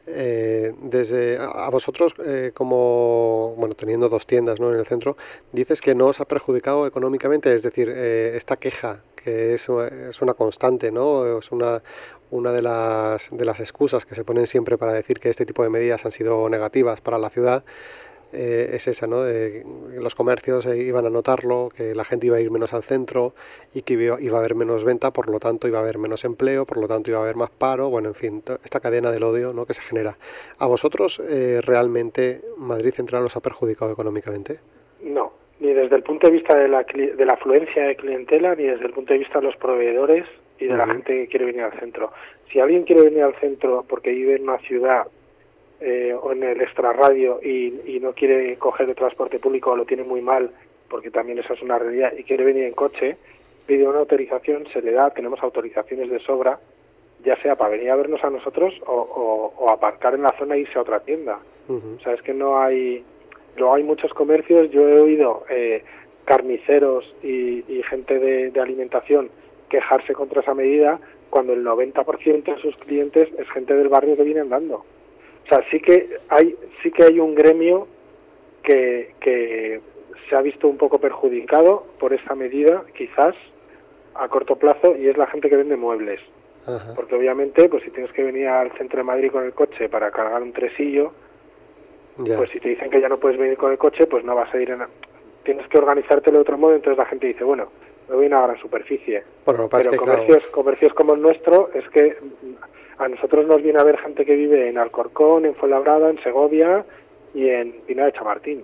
S3: desde a vosotros, como bueno, teniendo 2 tiendas, ¿no?, en el centro, dices que no os ha perjudicado económicamente, es decir, esta queja que es una constante, ¿no?, es una de las excusas que se ponen siempre para decir que este tipo de medidas han sido negativas para la ciudad. Es esa, ¿no? Los comercios iban a notarlo, que la gente iba a ir menos al centro y que iba a haber menos venta, por lo tanto iba a haber menos empleo, por lo tanto iba a haber más paro, bueno, en fin, esta cadena del odio, ¿no?, que se genera. ¿A vosotros realmente Madrid Central os ha perjudicado económicamente?
S12: No, ni desde el punto de vista de la afluencia de clientela, ni desde el punto de vista de los proveedores y de la gente que quiere venir al centro. Si alguien quiere venir al centro porque vive en una ciudad o en el extrarradio y no quiere coger el transporte público o lo tiene muy mal, porque también esa es una realidad, y quiere venir en coche, pide una autorización, se le da, tenemos autorizaciones de sobra, ya sea para venir a vernos a nosotros o aparcar en la zona e irse a otra tienda. O sea, es que no hay... Luego hay muchos comercios, yo he oído carniceros y gente de alimentación quejarse contra esa medida, cuando el 90% de sus clientes es gente del barrio que viene andando. O sea, sí que hay un gremio que se ha visto un poco perjudicado por esta medida, quizás a corto plazo, y es la gente que vende muebles.
S3: Ajá.
S12: Porque obviamente, pues si tienes que venir al centro de Madrid con el coche para cargar un tresillo, pues si te dicen que ya no puedes venir con el coche, pues no vas a ir tienes que organizártelo de otro modo, entonces la gente dice, bueno, me voy a una gran superficie.
S3: Bueno,
S12: pero comercios como el nuestro, es que a nosotros nos viene a ver gente que vive en Alcorcón, en Fuenlabrada, en Segovia y en Pinar de Chamartín.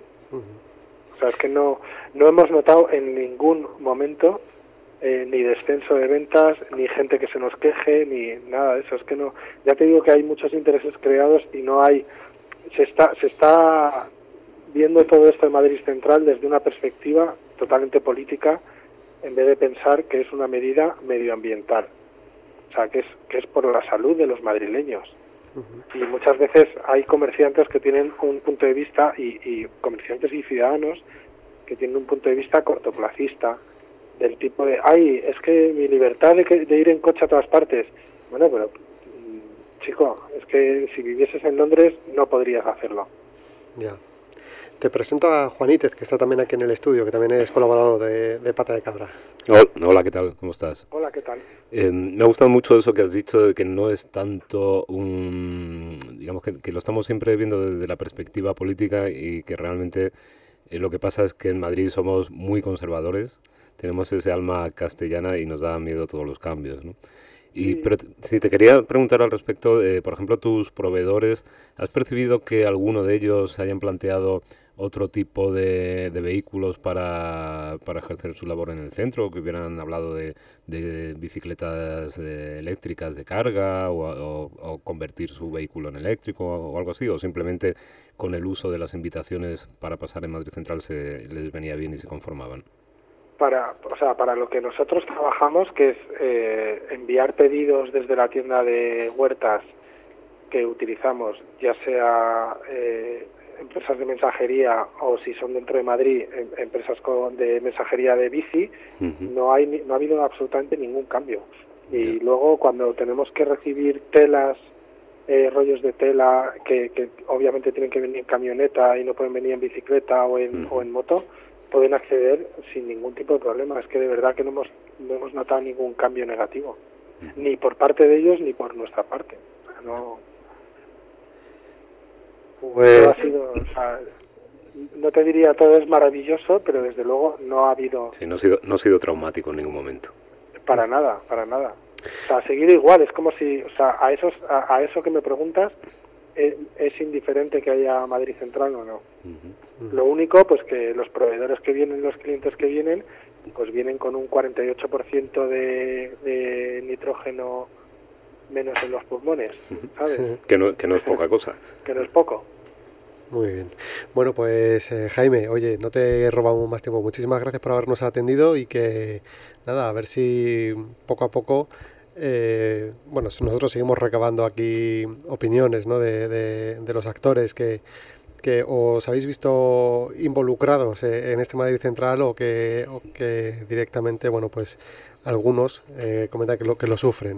S12: O sea, es que no hemos notado en ningún momento ni descenso de ventas, ni gente que se nos queje, ni nada de eso. Es que no. Ya te digo que hay muchos intereses creados y no hay. Se está viendo todo esto en Madrid Central desde una perspectiva totalmente política, en vez de pensar que es una medida medioambiental. O sea, que es por la salud de los madrileños. Y muchas veces hay comerciantes que tienen un punto de vista, y comerciantes y ciudadanos que tienen un punto de vista cortoplacista, del tipo de, es que mi libertad de ir en coche a todas partes. Bueno, pero chico, es que si vivieses en Londres no podrías hacerlo.
S3: Ya. Te presento a Juanítez, que está también aquí en el estudio, que también es colaborador de Pata de Cabra.
S1: Hola, ¿qué tal? ¿Cómo estás?
S12: Hola, ¿qué tal?
S1: Me ha gustado mucho eso que has dicho, de que no es tanto digamos que lo estamos siempre viendo desde la perspectiva política, y que realmente lo que pasa es que en Madrid somos muy conservadores, tenemos ese alma castellana y nos da miedo todos los cambios, ¿no? Pero si te quería preguntar al respecto, por ejemplo, tus proveedores, ¿has percibido que alguno de ellos hayan planteado otro tipo de vehículos para ejercer su labor en el centro, que hubieran hablado de bicicletas eléctricas de carga o convertir su vehículo en eléctrico o algo así, o simplemente con el uso de las invitaciones para pasar en Madrid Central les venía bien y se conformaban?
S12: Para lo que nosotros trabajamos, que es enviar pedidos desde la tienda de huertas que utilizamos, ya sea empresas de mensajería o si son dentro de Madrid, empresas de mensajería de bici, no ha habido absolutamente ningún cambio. Y luego cuando tenemos que recibir telas, rollos de tela que obviamente tienen que venir en camioneta y no pueden venir en bicicleta o en moto, pueden acceder sin ningún tipo de problema. Es que de verdad que no hemos notado ningún cambio negativo, ni por parte de ellos ni por nuestra parte. No,
S3: pues...
S12: ha sido, no te diría todo es maravilloso, pero desde luego no ha habido...
S1: Sí, no ha sido traumático en ningún momento.
S12: Para nada. O sea, seguir igual, es como si, a eso que me preguntas, es indiferente que haya Madrid Central o no. Lo único, pues que los proveedores que vienen, los clientes que vienen, pues vienen con un 48% de nitrógeno menos en los pulmones, ¿sabes?
S1: Que no es poca cosa.
S12: Que no es poco.
S3: Muy bien. Bueno, pues Jaime, oye, no te robamos más tiempo. Muchísimas gracias por habernos atendido y que, nada, a ver si poco a poco... nosotros seguimos recabando aquí opiniones, ¿no?, de los actores que que os habéis visto involucrados en este Madrid Central o que directamente, bueno, pues algunos comentan que lo sufren.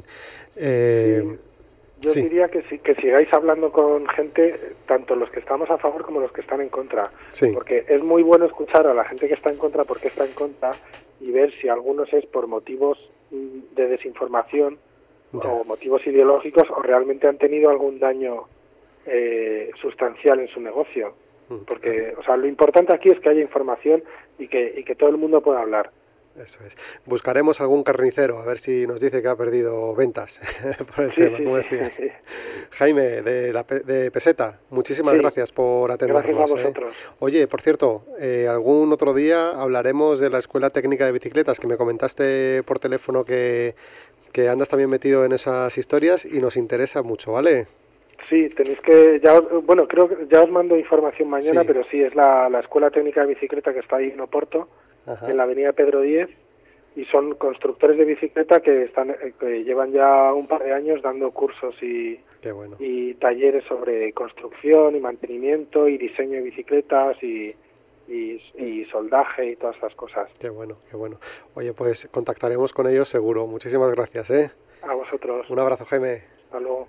S12: Yo diría que sigáis hablando con gente, tanto los que estamos a favor como los que están en contra, porque es muy bueno escuchar a la gente que está en contra por qué está en contra y ver si algunos es por motivos de desinformación o motivos ideológicos o realmente han tenido algún daño sustancial en su negocio. Porque, o sea, lo importante aquí es que haya información y que todo el mundo pueda hablar.
S3: Eso es. Buscaremos algún carnicero, a ver si nos dice que ha perdido ventas por el tema, como decías. Jaime, de Peseta, muchísimas gracias por atendernos.
S12: Gracias a vosotros.
S3: Oye, por cierto, algún otro día hablaremos de la Escuela Técnica de Bicicletas, que me comentaste por teléfono que andas también metido en esas historias y nos interesa mucho, ¿vale?
S12: Sí, tenéis que... creo que ya os mando información mañana, pero sí, es la Escuela Técnica de Bicicleta que está ahí en Oporto, en la avenida Pedro 10, y son constructores de bicicleta que llevan ya un par de años dando cursos y talleres sobre construcción y mantenimiento y diseño de bicicletas y soldaje y todas esas cosas.
S3: Qué bueno, qué bueno. Oye, pues contactaremos con ellos seguro. Muchísimas gracias, ¿eh?
S12: A vosotros.
S3: Un abrazo, Jaime.
S12: Hasta luego.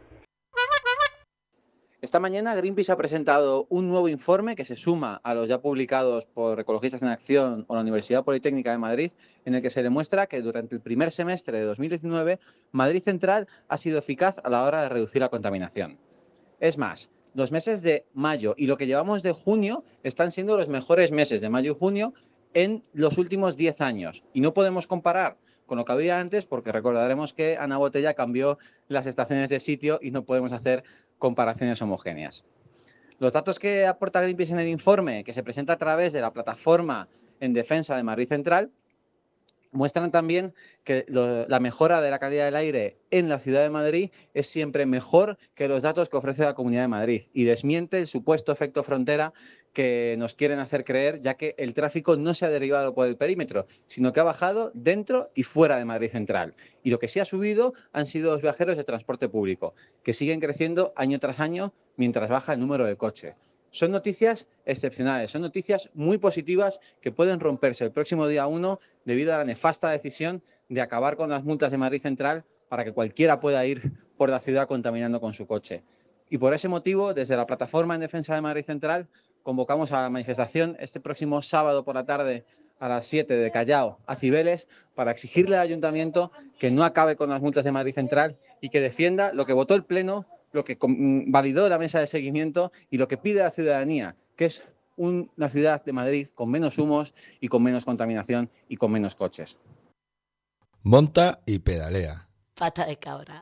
S13: Esta mañana Greenpeace ha presentado un nuevo informe que se suma a los ya publicados por Ecologistas en Acción o la Universidad Politécnica de Madrid, en el que se demuestra que durante el primer semestre de 2019 Madrid Central ha sido eficaz a la hora de reducir la contaminación. Es más, los meses de mayo y lo que llevamos de junio están siendo los mejores meses de mayo y junio en los últimos 10 años. Y no podemos comparar con lo que había antes porque recordaremos que Ana Botella cambió las estaciones de sitio y no podemos hacer comparaciones homogéneas. Los datos que aporta Greenpeace en el informe, que se presenta a través de la plataforma en defensa de Madrid Central, muestran también que la mejora de la calidad del aire en la ciudad de Madrid es siempre mejor que los datos que ofrece la Comunidad de Madrid y desmiente el supuesto efecto frontera que nos quieren hacer creer, ya que el tráfico no se ha derivado por el perímetro, sino que ha bajado dentro y fuera de Madrid Central. Y lo que sí ha subido han sido los viajeros de transporte público, que siguen creciendo año tras año mientras baja el número de coches. Son noticias excepcionales, son noticias muy positivas que pueden romperse el próximo día 1 debido a la nefasta decisión de acabar con las multas de Madrid Central para que cualquiera pueda ir por la ciudad contaminando con su coche. Y por ese motivo, desde la plataforma en defensa de Madrid Central, convocamos a la manifestación este próximo sábado por la tarde a las 7 de Callao a Cibeles para exigirle al Ayuntamiento que no acabe con las multas de Madrid Central y que defienda lo que votó el Pleno, lo que validó la mesa de seguimiento y lo que pide la ciudadanía, que es una ciudad de Madrid con menos humos y con menos contaminación y con menos coches.
S14: Monta y pedalea.
S2: Pata de cabra.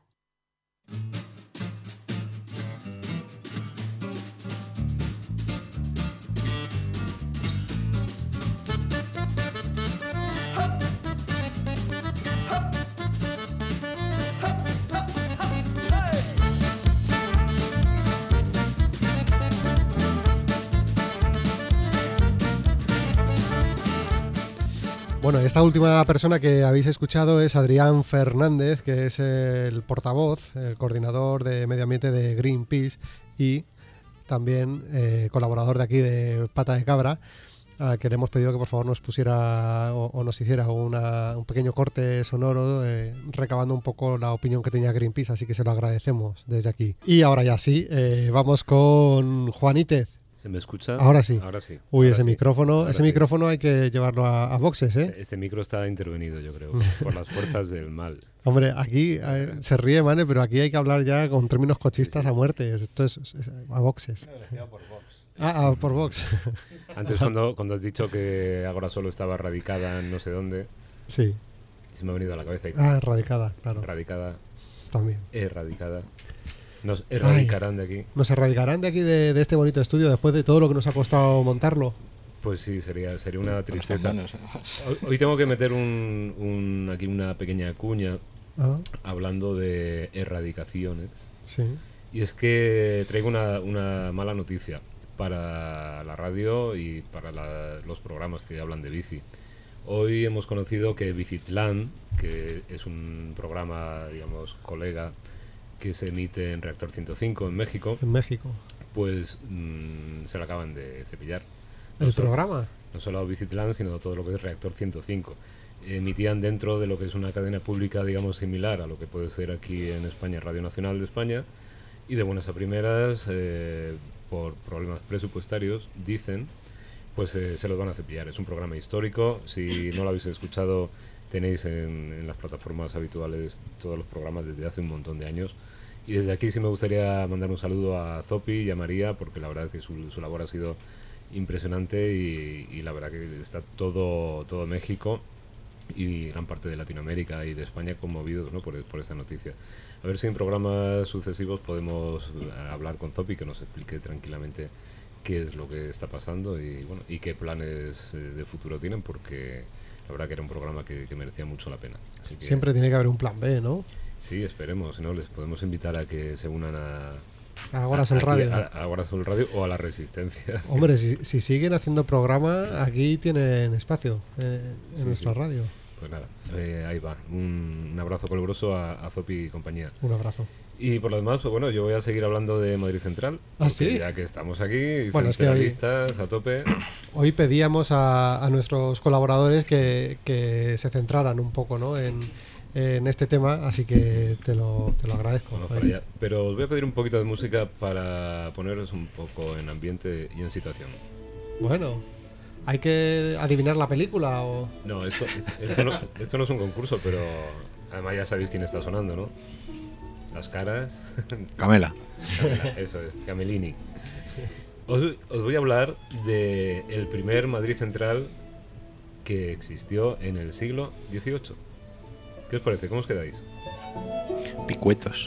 S3: Bueno, esta última persona que habéis escuchado es Adrián Fernández, que es el portavoz, el coordinador de medio ambiente de Greenpeace y también colaborador de aquí de Pata de Cabra, a que le hemos pedido que por favor nos pusiera o nos hiciera un pequeño corte sonoro recabando un poco la opinión que tenía Greenpeace, así que se lo agradecemos desde aquí. Y ahora ya sí, vamos con Juanítez.
S1: ¿Se me escucha?
S3: Ahora sí.
S1: Ahora sí.
S3: Uy,
S1: Ahora
S3: ese
S1: sí.
S3: micrófono,
S1: Ahora
S3: ese
S1: sí.
S3: micrófono hay que llevarlo a boxes, ¿eh?
S1: Este micro está intervenido, yo creo, por las fuerzas del mal.
S3: Hombre, aquí se ríe, Mane, pero aquí hay que hablar ya con términos cochistas a muerte. Esto es a boxes. Por Vox.
S1: Antes cuando has dicho que Agora Solo estaba radicada en no sé dónde,
S3: sí,
S1: se me ha venido a la cabeza.
S3: Radicada, claro.
S1: Radicada.
S3: También.
S1: Erradicada. Nos erradicarán de aquí.
S3: ¿Nos erradicarán de aquí de este bonito estudio después de todo lo que nos ha costado montarlo?
S1: Pues sí, sería una tristeza. Hoy tengo que meter aquí una pequeña cuña hablando de erradicaciones.
S3: Sí.
S1: Y es que traigo una mala noticia para la radio y para los programas que hablan de bici. Hoy hemos conocido que Bicitlán, que es un programa, digamos, colega, que se emite en Reactor 105 en México. pues se lo acaban de cepillar.
S3: ¿El programa?
S1: No solo Visitland, sino todo lo que es Reactor 105. Emitían dentro de lo que es una cadena pública, digamos, similar a lo que puede ser aquí en España, Radio Nacional de España, y de buenas a primeras, por problemas presupuestarios, dicen, pues se los van a cepillar. Es un programa histórico. Si no lo habéis escuchado, tenéis en las plataformas habituales todos los programas desde hace un montón de años. Y desde aquí sí me gustaría mandar un saludo a Zopi y a María, porque la verdad que su labor ha sido impresionante y la verdad que está todo México y gran parte de Latinoamérica y de España conmovidos, ¿no? por esta noticia. A ver si en programas sucesivos podemos hablar con Zopi, que nos explique tranquilamente qué es lo que está pasando y bueno, y qué planes de futuro tienen, porque la verdad que era un programa que merecía mucho la pena. Así que,
S3: siempre tiene que haber un plan B, ¿no?
S1: Sí, esperemos, ¿no? Les podemos invitar a que se unan a
S3: Agora Sol Radio.
S1: A Agora Sol Radio o a La Resistencia.
S3: Hombre, si siguen haciendo programa, aquí tienen espacio en nuestra radio.
S1: Pues nada, ahí va. Un abrazo caluroso a Zopi y compañía.
S3: Un abrazo.
S1: Y por lo demás, pues bueno, yo voy a seguir hablando de Madrid Central.
S3: ¿Ah, sí?
S1: Ya que estamos aquí,
S3: bueno, es que
S1: centralistas a tope.
S3: Hoy pedíamos a nuestros colaboradores que se centraran un poco, ¿no? en este tema, así que te lo agradezco.
S1: Vamos para allá. Pero os voy a pedir un poquito de música para poneros un poco en ambiente y en situación.
S3: Bueno, ¿hay que adivinar la película o...?
S1: No, esto no es un concurso, pero además ya sabéis quién está sonando, ¿no? Las caras...
S4: Camela.
S1: Eso es, Camelini. Os voy a hablar del primer Madrid Central que existió en el siglo XVIII. ¿Qué os parece? ¿Cómo os quedáis?
S4: Picuetos.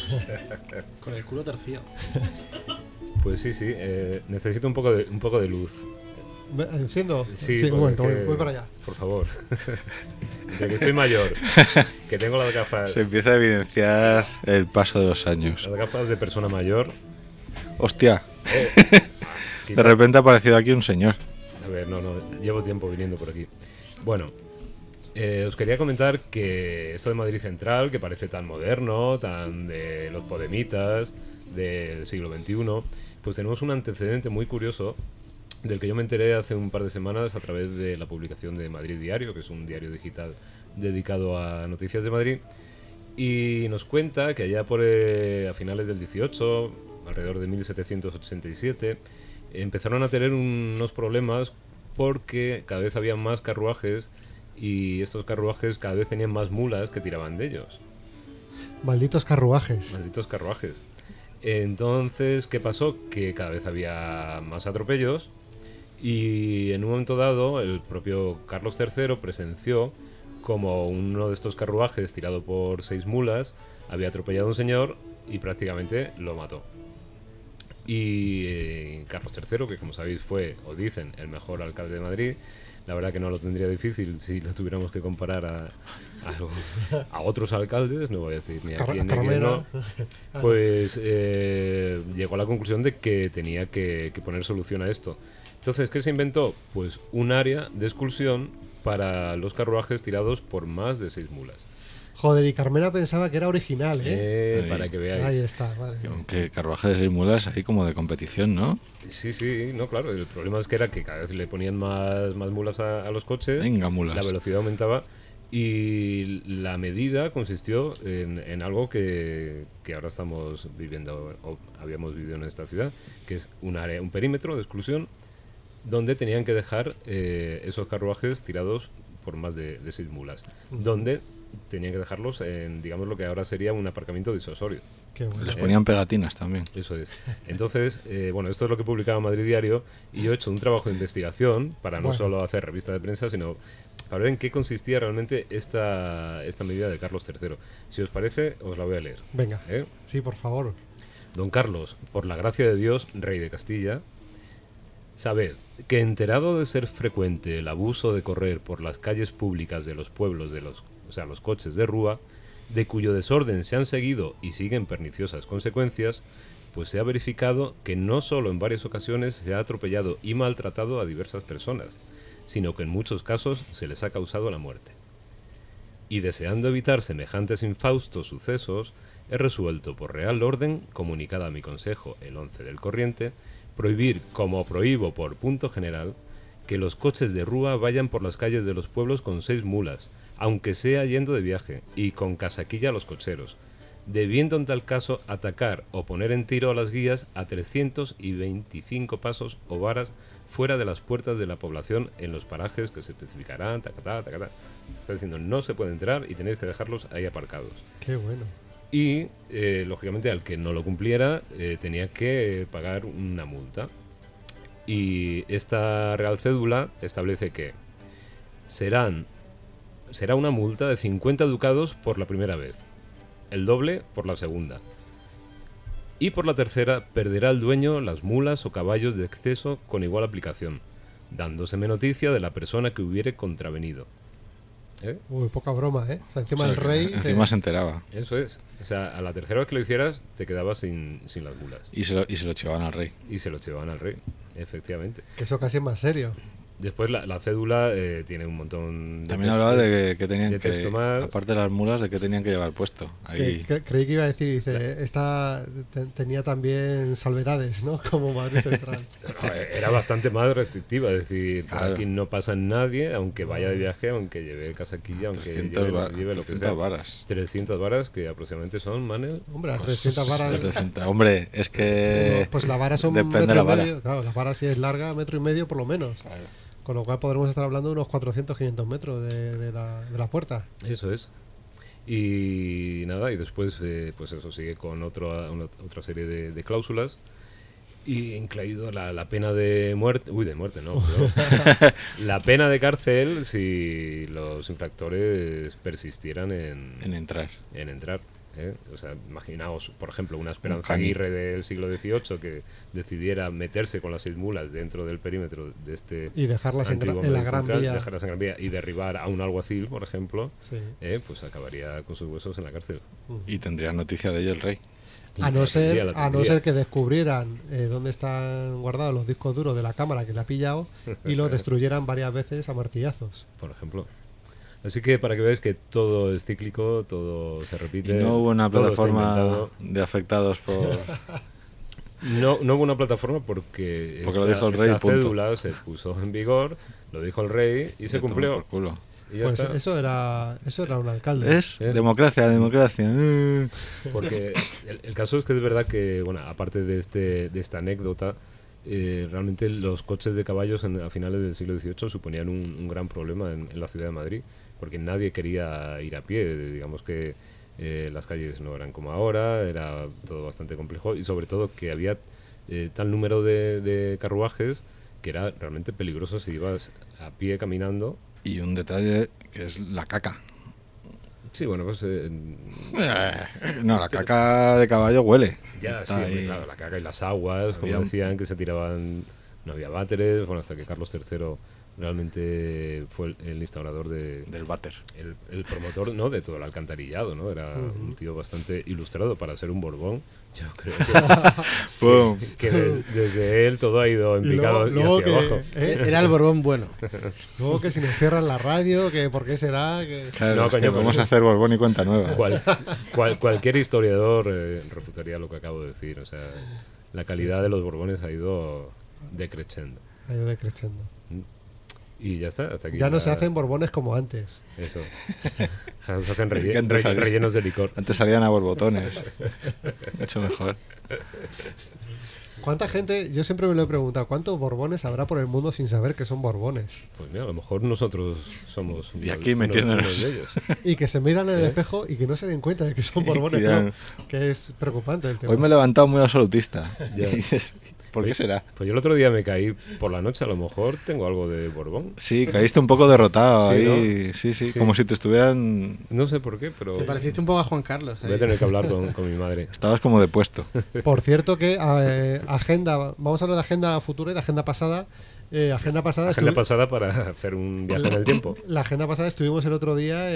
S8: Con el culo torcido.
S1: Pues sí, necesito un poco de luz.
S3: ¿Enciendo?
S1: Sí,
S3: un momento, voy para allá.
S1: Por favor. De que estoy mayor, que tengo las gafas.
S4: Se empieza a evidenciar el paso de los años.
S1: Las gafas de persona mayor.
S4: Hostia. De repente ha aparecido aquí un señor.
S1: A ver, no, llevo tiempo viniendo por aquí. Bueno, os quería comentar que esto de Madrid Central, que parece tan moderno, tan de los podemitas del siglo XXI, pues tenemos un antecedente muy curioso del que yo me enteré hace un par de semanas a través de la publicación de Madrid Diario, que es un diario digital dedicado a noticias de Madrid, y nos cuenta que allá por a finales del 18, alrededor de 1787, empezaron a tener unos problemas porque cada vez había más carruajes y estos carruajes cada vez tenían más mulas que tiraban de ellos.
S3: Malditos carruajes.
S1: Malditos carruajes. Entonces, ¿qué pasó? Que cada vez había más atropellos y en un momento dado el propio Carlos III presenció como uno de estos carruajes tirado por 6 mulas había atropellado a un señor y prácticamente lo mató. Y Carlos III, que como sabéis fue, o dicen, el mejor alcalde de Madrid, la verdad que no lo tendría difícil si lo tuviéramos que comparar a otros alcaldes, no voy a decir ni a quién ni a quién no, pues llegó a la conclusión de que tenía que poner solución a esto. Entonces, ¿qué se inventó? Pues un área de exclusión para los carruajes tirados por más de 6 mulas.
S3: Joder, y Carmena pensaba que era original, ¿eh?
S1: Para que veáis.
S3: Ahí está, madre.
S4: Aunque carruajes de 6 mulas ahí como de competición, ¿no?
S1: Sí, no, claro. El problema es que era que cada vez le ponían más mulas a los coches.
S4: Venga, mulas.
S1: La velocidad aumentaba y la medida consistió en algo que ahora estamos viviendo, o habíamos vivido en esta ciudad, que es un perímetro de exclusión donde tenían que dejar esos carruajes tirados por más de 6 mulas. Donde tenían que dejarlos en, digamos, lo que ahora sería un aparcamiento disuasorio.
S3: Qué bueno.
S4: Les ponían pegatinas también.
S1: Eso es. Entonces, bueno, esto es lo que publicaba Madrid Diario y yo he hecho un trabajo de investigación para no solo hacer revista de prensa, sino para ver en qué consistía realmente esta medida de Carlos III. Si os parece, os la voy a leer.
S3: Venga. Sí, por favor.
S1: Don Carlos, por la gracia de Dios, rey de Castilla, sabed que enterado de ser frecuente el abuso de correr por las calles públicas de los pueblos los coches de rúa, de cuyo desorden se han seguido y siguen perniciosas consecuencias, pues se ha verificado que no solo en varias ocasiones se ha atropellado y maltratado a diversas personas, sino que en muchos casos se les ha causado la muerte. Y deseando evitar semejantes infaustos sucesos, he resuelto por real orden, comunicada a mi consejo el 11 del corriente, prohibir, como prohíbo por punto general, que los coches de rúa vayan por las calles de los pueblos con 6 mulas, aunque sea yendo de viaje, y con casaquilla a los cocheros, debiendo en tal caso atacar o poner en tiro a las guías a 325 pasos o varas fuera de las puertas de la población en los parajes que se especificarán, tacatá, tacatá. Está diciendo, no se puede entrar y tenéis que dejarlos ahí aparcados.
S3: Qué bueno.
S1: Y, lógicamente, al que no lo cumpliera, tenía que pagar una multa. Y esta Real Cédula establece que será una multa de 50 ducados por la primera vez, el doble por la segunda. Y por la tercera, perderá el dueño las mulas o caballos de exceso con igual aplicación, dándoseme noticia de la persona que hubiere contravenido.
S3: Uy, poca broma, ¿eh? O sea, encima el rey...
S4: Encima se enteraba.
S1: Eso es. O sea, a la tercera vez que lo hicieras, te quedabas sin las mulas.
S4: Y se lo llevaban al rey.
S1: Y se lo llevaban al rey, efectivamente.
S3: Que eso casi es más serio.
S1: Después la cédula tiene un montón de
S4: También hablaba de que tenían
S1: texto
S4: que,
S1: más.
S4: aparte de las mulas, de que tenían que llevar puesto. Ahí.
S3: Creí que iba a decir, dice, esta tenía también salvedades, ¿no? Como Madrid Central.
S1: No, era bastante más restrictiva, es decir,
S4: Claro.
S1: aquí no pasa nadie, aunque vaya de viaje, aunque lleve casaquilla, aunque
S4: 300
S1: lleve lo que
S4: 300
S1: sea.
S4: varas.
S1: 300 varas, que aproximadamente son, Manel.
S3: Hombre, a 300 varas...
S4: 300. Hombre, es que...
S3: Pues la vara son
S4: depende
S3: metro
S4: de la
S3: y
S4: vara.
S3: medio. Claro, la vara si es larga, 1,5 metros por lo menos.
S4: Claro.
S3: Con lo cual podremos estar hablando de unos 400-500 metros de la puerta.
S1: Eso es. Y nada, y después, pues eso sigue con otra serie de cláusulas. Y incluido la pena de muerte. Uy, de muerte, no. Perdón. La pena de cárcel si los infractores persistieran en
S4: entrar.
S1: O sea, imaginaos, por ejemplo, una Esperanza
S4: cani.
S1: Aguirre del siglo XVIII que decidiera meterse con las 6 mulas dentro del perímetro de este
S3: Y dejarlas en
S1: antiguo
S3: la
S1: Madrid
S3: Gran
S1: Central,
S3: Vía.
S1: dejarlas en Gran Vía y derribar a un alguacil, por ejemplo,
S3: Sí.
S1: pues acabaría con sus huesos en la cárcel.
S4: Y tendría noticia de ello el rey.
S3: A no
S1: La tendría.
S3: ser que descubrieran dónde están guardados los discos duros de la cámara que le ha pillado y los destruyeran varias veces a martillazos.
S1: Por ejemplo. Así que para que veáis que todo es cíclico, todo se repite.
S4: Y no hubo una
S1: todo está
S4: plataforma
S1: inventado.
S4: de afectados por...
S1: No hubo una plataforma porque
S4: lo dijo el rey,
S1: esta
S4: punto.
S1: cédula se puso en vigor, lo dijo el rey y se
S4: Le tomó
S1: cumplió.
S4: por culo.
S1: Y ya
S3: Pues
S1: está.
S3: eso era un alcalde.
S4: ¿Es? Democracia.
S1: Porque el caso es que es verdad que, bueno, aparte de esta anécdota, realmente los coches de caballos a finales del siglo XVIII suponían un gran problema en la ciudad de Madrid, porque nadie quería ir a pie. Digamos que las calles no eran como ahora, era todo bastante complejo y sobre todo que había tal número de carruajes que era realmente peligroso si ibas a pie caminando.
S4: Y un detalle que es la caca.
S1: Sí, bueno, pues...
S4: No, la caca de caballo huele.
S1: Ya, sí,
S4: Está ahí.
S1: claro, la caca y las aguas,
S4: Había
S1: como
S4: un-
S1: decían que se tiraban, no había váteres, bueno, hasta que Carlos III realmente fue el instaurador
S4: del váter.
S1: El promotor, ¿no?, de todo el alcantarillado, ¿no? Era un tío bastante ilustrado para ser un Borbón. Yo creo
S4: Pum.
S1: que desde él todo ha ido en
S3: Y
S1: picado
S3: luego
S1: y hacia abajo.
S8: Era el Borbón bueno.
S3: Luego que si nos cierran la radio, que por qué será.
S4: Claro,
S1: No,
S4: es que
S1: coño,
S4: vamos
S1: pues-
S4: a hacer Borbón y cuenta nueva.
S1: Cualquier historiador refutaría lo que acabo de decir. O sea, la calidad de los Borbones ha ido decreciendo.
S3: Ha ido decreciendo.
S1: Y ya está, hasta aquí.
S3: Ya no se hacen borbones como antes.
S1: Eso. Ahora se hacen
S4: Es que antes salía-
S1: rellenos de licor.
S4: Antes salían a borbotones. Mucho mejor.
S3: ¿Cuánta gente? Yo siempre me lo he preguntado, ¿cuántos borbones habrá por el mundo sin saber que son borbones?
S1: Pues mira, a lo mejor nosotros somos
S4: Y aquí metiéndonos.
S1: unos de ellos.
S3: Y que se miran en el espejo y que no se den cuenta de que son borbones,
S4: Y ya-
S3: ¿no? Que es preocupante el tema.
S4: Hoy me he levantado muy absolutista.
S1: Ya.
S4: Y dices, ¿por qué será?
S1: Pues yo el otro día me caí por la noche, a lo mejor tengo algo de Borbón.
S4: Sí, caíste un poco derrotado
S1: Sí,
S4: ahí.
S1: ¿no?
S4: Sí,
S1: Sí.
S4: como si te estuvieran...
S1: No sé por qué, pero
S8: Te pareciste un poco a Juan Carlos.
S1: voy a
S8: ahí.
S1: tener que hablar con mi madre.
S4: Estabas como de puesto.
S3: Por cierto que vamos a hablar de agenda futura y de agenda pasada. Agenda pasada
S1: Pasada para hacer un viaje en el tiempo.
S3: La agenda pasada estuvimos el otro día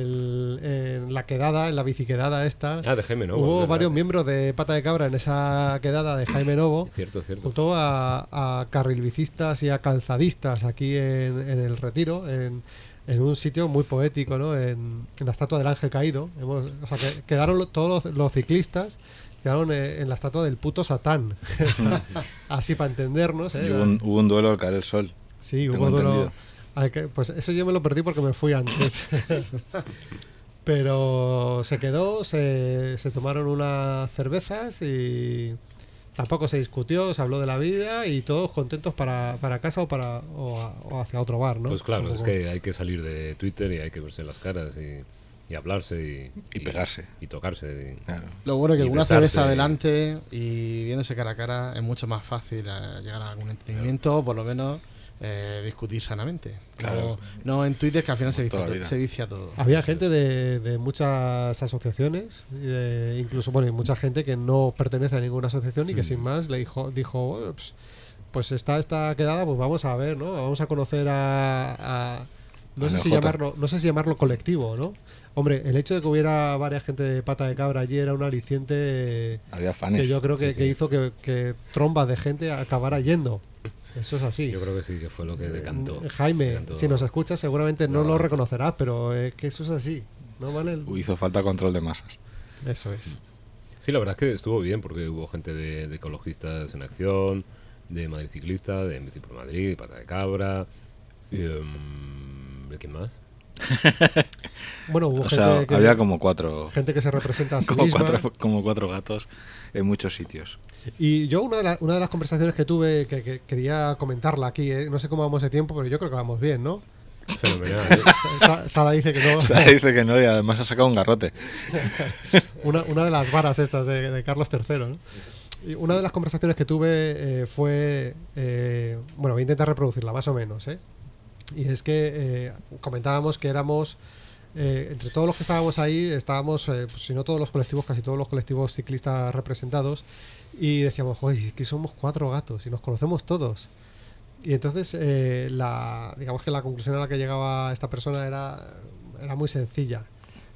S3: en la quedada, en la biciquedada esta.
S1: Ah, de Jaime Novo.
S3: Hubo
S1: ¿verdad?
S3: varios miembros de Pata de Cabra en esa quedada de Jaime Novo.
S1: Cierto. cierto.
S3: Juntó a carrilbicistas y a calzadistas aquí en el Retiro, en un sitio muy poético, ¿no? En la estatua del ángel caído. O sea, que quedaron todos los ciclistas, quedaron en la estatua del puto Satán. Así para entendernos.
S4: Y hubo un duelo al caer el sol.
S3: Sí,
S4: Tengo
S3: hubo duelo.
S4: entendido.
S3: Pues eso yo me lo perdí porque me fui antes. Pero se quedó, se tomaron unas cervezas y tampoco se discutió, se habló de la vida y todos contentos para casa o hacia otro bar, ¿no?
S1: Pues claro, es que hay que salir de Twitter y hay que verse las caras y hablarse y
S4: pegarse.
S1: Y tocarse.
S4: Claro.
S8: Lo bueno es que
S1: y
S8: con una
S1: besarse.
S8: cerveza adelante y viéndose cara a cara es mucho más fácil llegar a algún entendimiento, por lo menos discutir sanamente.
S4: Claro.
S8: No en Twitter, que al final
S4: Toda la vida.
S8: se vicia todo.
S3: Había gente de muchas asociaciones, incluso, bueno, y mucha gente que no pertenece a ninguna asociación y que sin más le dijo "Oh, pues está esta quedada, pues vamos a ver, ¿no? Vamos a conocer no sé si llamarlo colectivo, ¿no? Hombre, el hecho de que hubiera varias gente de Pata de Cabra allí era un aliciente
S4: Había fans.
S3: que yo creo que,
S1: Sí.
S3: que hizo que trombas de gente acabara yendo. Eso es así.
S1: Yo creo que sí, que fue lo que decantó.
S3: Jaime,
S1: Decantó.
S3: si nos escuchas seguramente no lo reconocerás, pero es que eso es así, ¿no, Manel?
S4: Hizo falta control de masas.
S3: Eso es.
S1: Sí, la verdad es que estuvo bien porque hubo gente de ecologistas en acción, de Madrid Ciclista, de Bici por Madrid, de Pata de Cabra. ¿De quién más?
S3: Bueno, hubo
S4: O sea, había como cuatro.
S3: gente que se representa a sí
S4: como
S3: misma.
S4: como cuatro gatos en muchos sitios.
S3: Y yo una de las conversaciones que tuve, que quería comentarla aquí, no sé cómo vamos de tiempo, pero yo creo que vamos bien, ¿no?
S1: Fenomenal.
S3: Sara dice que no.
S4: Sara dice que no y además ha sacado un garrote.
S3: una de las varas estas de Carlos III, ¿no? Y una de las conversaciones que tuve fue... bueno, voy a intentar reproducirla, más o menos, ¿eh? Y es que comentábamos que éramos... entre todos los que estábamos ahí, estábamos, pues, si no todos los colectivos, casi todos los colectivos ciclistas representados, y decíamos, joder, es que somos 4 gatos y nos conocemos todos. Y entonces, digamos que la conclusión a la que llegaba esta persona era muy sencilla.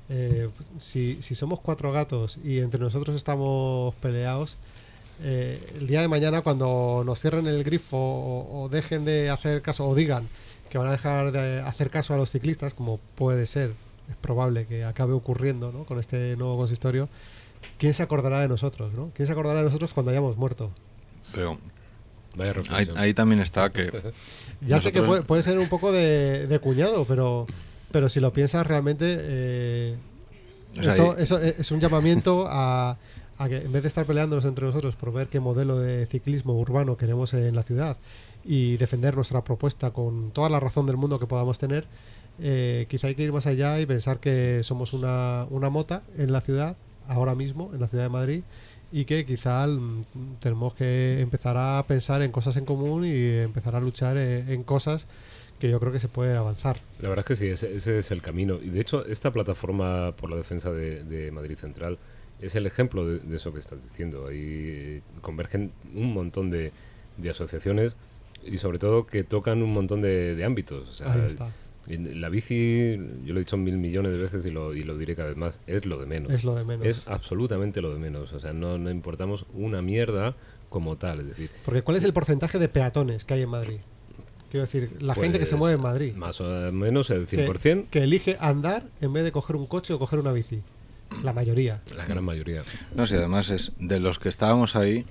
S3: Si somos 4 gatos y entre nosotros estamos peleados, el día de mañana cuando nos cierren el grifo o dejen de hacer caso o digan que van a dejar de hacer caso a los ciclistas, como puede ser, es probable que acabe ocurriendo, ¿no? Con este nuevo consistorio, ¿quién se acordará de nosotros, ¿no? ¿Quién se acordará de nosotros cuando hayamos muerto?
S4: Pero
S1: Vaya reflexión.
S4: ahí también está que
S3: Ya sé que puede ser un poco de cuñado, pero si lo piensas realmente,
S4: O sea,
S3: eso es un llamamiento a que en vez de estar peleándonos entre nosotros por ver qué modelo de ciclismo urbano queremos en la ciudad y defender nuestra propuesta con toda la razón del mundo que podamos tener, quizá hay que ir más allá y pensar que somos una mota en la ciudad, ahora mismo, en la ciudad de Madrid, y que quizá tenemos que empezar a pensar en cosas en común y empezar a luchar en cosas que yo creo que se puede avanzar.
S1: La verdad es que sí, ese es el camino. Y de hecho, esta plataforma por la defensa de Madrid Central es el ejemplo de eso que estás diciendo. Ahí convergen un montón de asociaciones y sobre todo que tocan un montón de ámbitos. O sea,
S3: Ahí está.
S1: La bici, yo lo he dicho 1000 millones de veces y lo diré cada vez más, es lo de menos.
S3: Es lo de menos.
S1: Es absolutamente lo de menos. O sea, no importamos una mierda como tal. Es decir,
S3: Porque ¿cuál es el porcentaje de peatones que hay en Madrid? Quiero decir, la gente que se
S1: pues,
S3: mueve en Madrid.
S1: Más o menos el 100%.
S3: Que elige andar en vez de coger un coche o coger una bici. La mayoría.
S1: La gran mayoría.
S4: no sé, además es de los que estábamos ahí,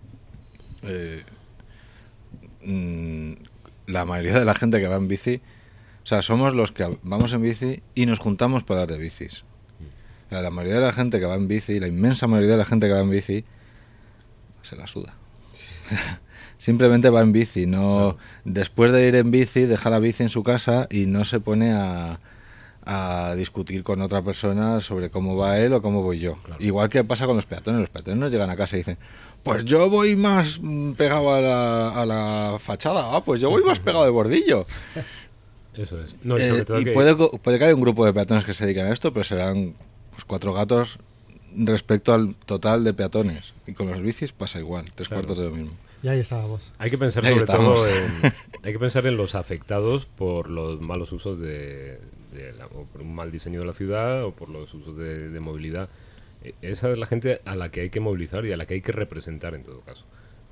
S4: la mayoría de la gente que va en bici, o sea, somos los que vamos en bici y nos juntamos para hablar de bicis. O sea, la mayoría de la gente que va en bici, la inmensa mayoría de la gente que va en bici, se la suda. Simplemente va en bici, no después de ir en bici, deja la bici en su casa y no se pone a discutir con otra persona sobre cómo va él o cómo voy yo.
S1: Claro.
S4: Igual que pasa con los peatones. Los peatones nos llegan a casa y dicen, pues yo voy más pegado a la fachada, pues yo voy más pegado al bordillo.
S1: Eso es. No, y sobre todo
S4: y
S1: que-
S4: puede que haya un grupo de peatones que se dedican a esto, pero serán pues 4 gatos respecto al total de peatones. Y con los bicis pasa igual, 3/4 de lo mismo.
S3: Y ahí estábamos.
S1: Hay que pensar
S4: Ahí
S1: sobre
S4: estamos.
S1: todo hay que pensar en los afectados por los malos usos o por un mal diseño de la ciudad o por los usos de movilidad. Esa es la gente a la que hay que movilizar y a la que hay que representar en todo caso.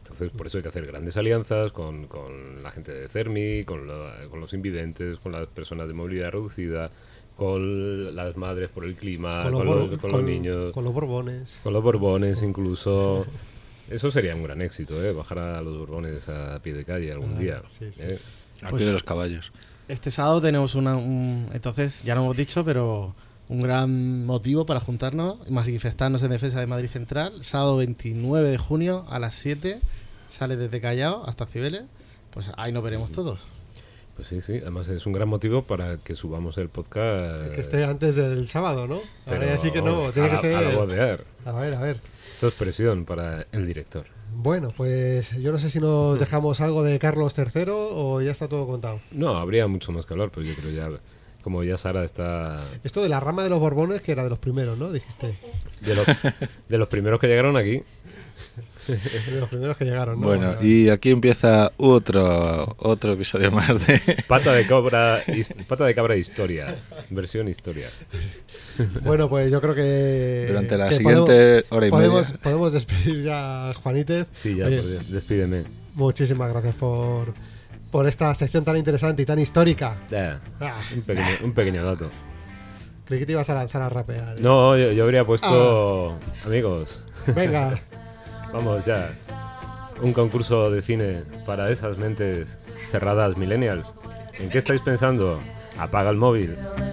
S1: Entonces, por eso hay que hacer grandes alianzas con la gente de CERMI, con los invidentes, con las personas de movilidad reducida, con las madres por el clima, con los niños.
S3: Con los borbones.
S1: Con los borbones, incluso. Eso sería un gran éxito, bajar a los borbones a pie de calle algún día.
S3: Sí.
S4: Al pie de los caballos.
S8: Este sábado tenemos entonces, ya lo hemos dicho, pero un gran motivo para juntarnos y manifestarnos en defensa de Madrid Central. Sábado 29 de junio a las 7, sale desde Callao hasta Cibeles. Pues ahí nos veremos todos.
S1: Pues sí, además es un gran motivo para que subamos el podcast.
S3: Que esté antes del sábado, ¿no? Ahora ya sí que no, tiene que ser...
S1: A ver. Esto es presión para el director.
S3: Bueno, pues yo no sé si nos dejamos algo de Carlos III o ya está todo contado.
S1: No, habría mucho más que hablar, pero yo creo ya, como ya Sara está...
S3: Esto de la rama de los Borbones, que era de los primeros, ¿no? Dijiste.
S1: De los primeros que llegaron aquí.
S3: De los primeros que llegaron, ¿no?
S4: Bueno, y aquí empieza otro episodio más de...
S1: Pata de cabra historia. Versión historia.
S3: Bueno, pues yo creo que...
S4: Durante la siguiente hora y media...
S3: Podemos despedir ya a Juanítez.
S1: Sí, ya, despídeme.
S3: Muchísimas gracias por esta sección tan interesante y tan histórica.
S1: Un pequeño dato.
S3: Creí que te ibas a lanzar a rapear.
S1: No, yo habría puesto... Amigos.
S3: Venga.
S1: Vamos ya. Un concurso de cine para esas mentes cerradas millennials. ¿En qué estáis pensando? Apaga el móvil.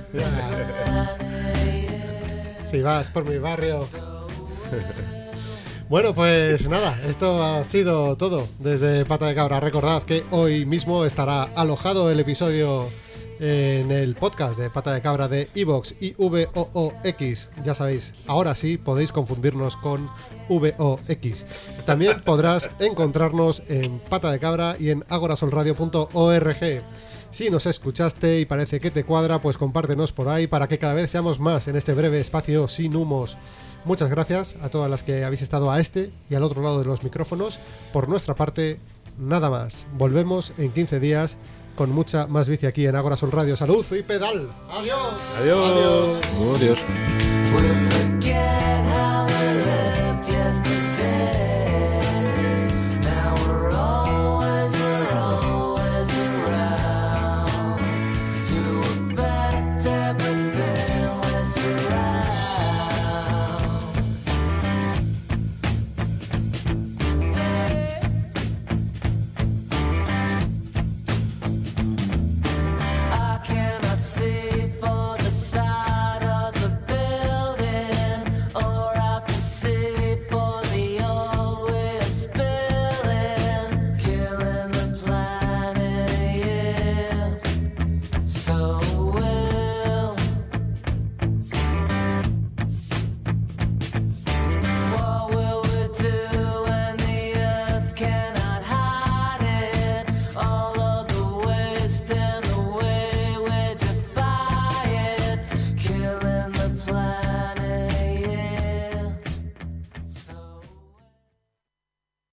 S3: Si vas por mi barrio. Bueno, pues nada, esto ha sido todo desde Pata de Cabra. Recordad que hoy mismo estará alojado el episodio en el podcast de Pata de Cabra de iVoox y VOOX. Ya sabéis, ahora sí podéis confundirnos con VOX. También podrás encontrarnos en Pata de Cabra y en agorasolradio.org. Si nos escuchaste y parece que te cuadra, pues compártenos por ahí para que cada vez seamos más en este breve espacio sin humos. Muchas gracias a todas las que habéis estado a este y al otro lado de los micrófonos. Por nuestra parte, nada más. Volvemos en 15 días con mucha más bici aquí en Agora Sol Radio. ¡Salud y pedal! ¡Adiós!
S1: ¡Adiós!
S4: Adiós.
S7: Adiós.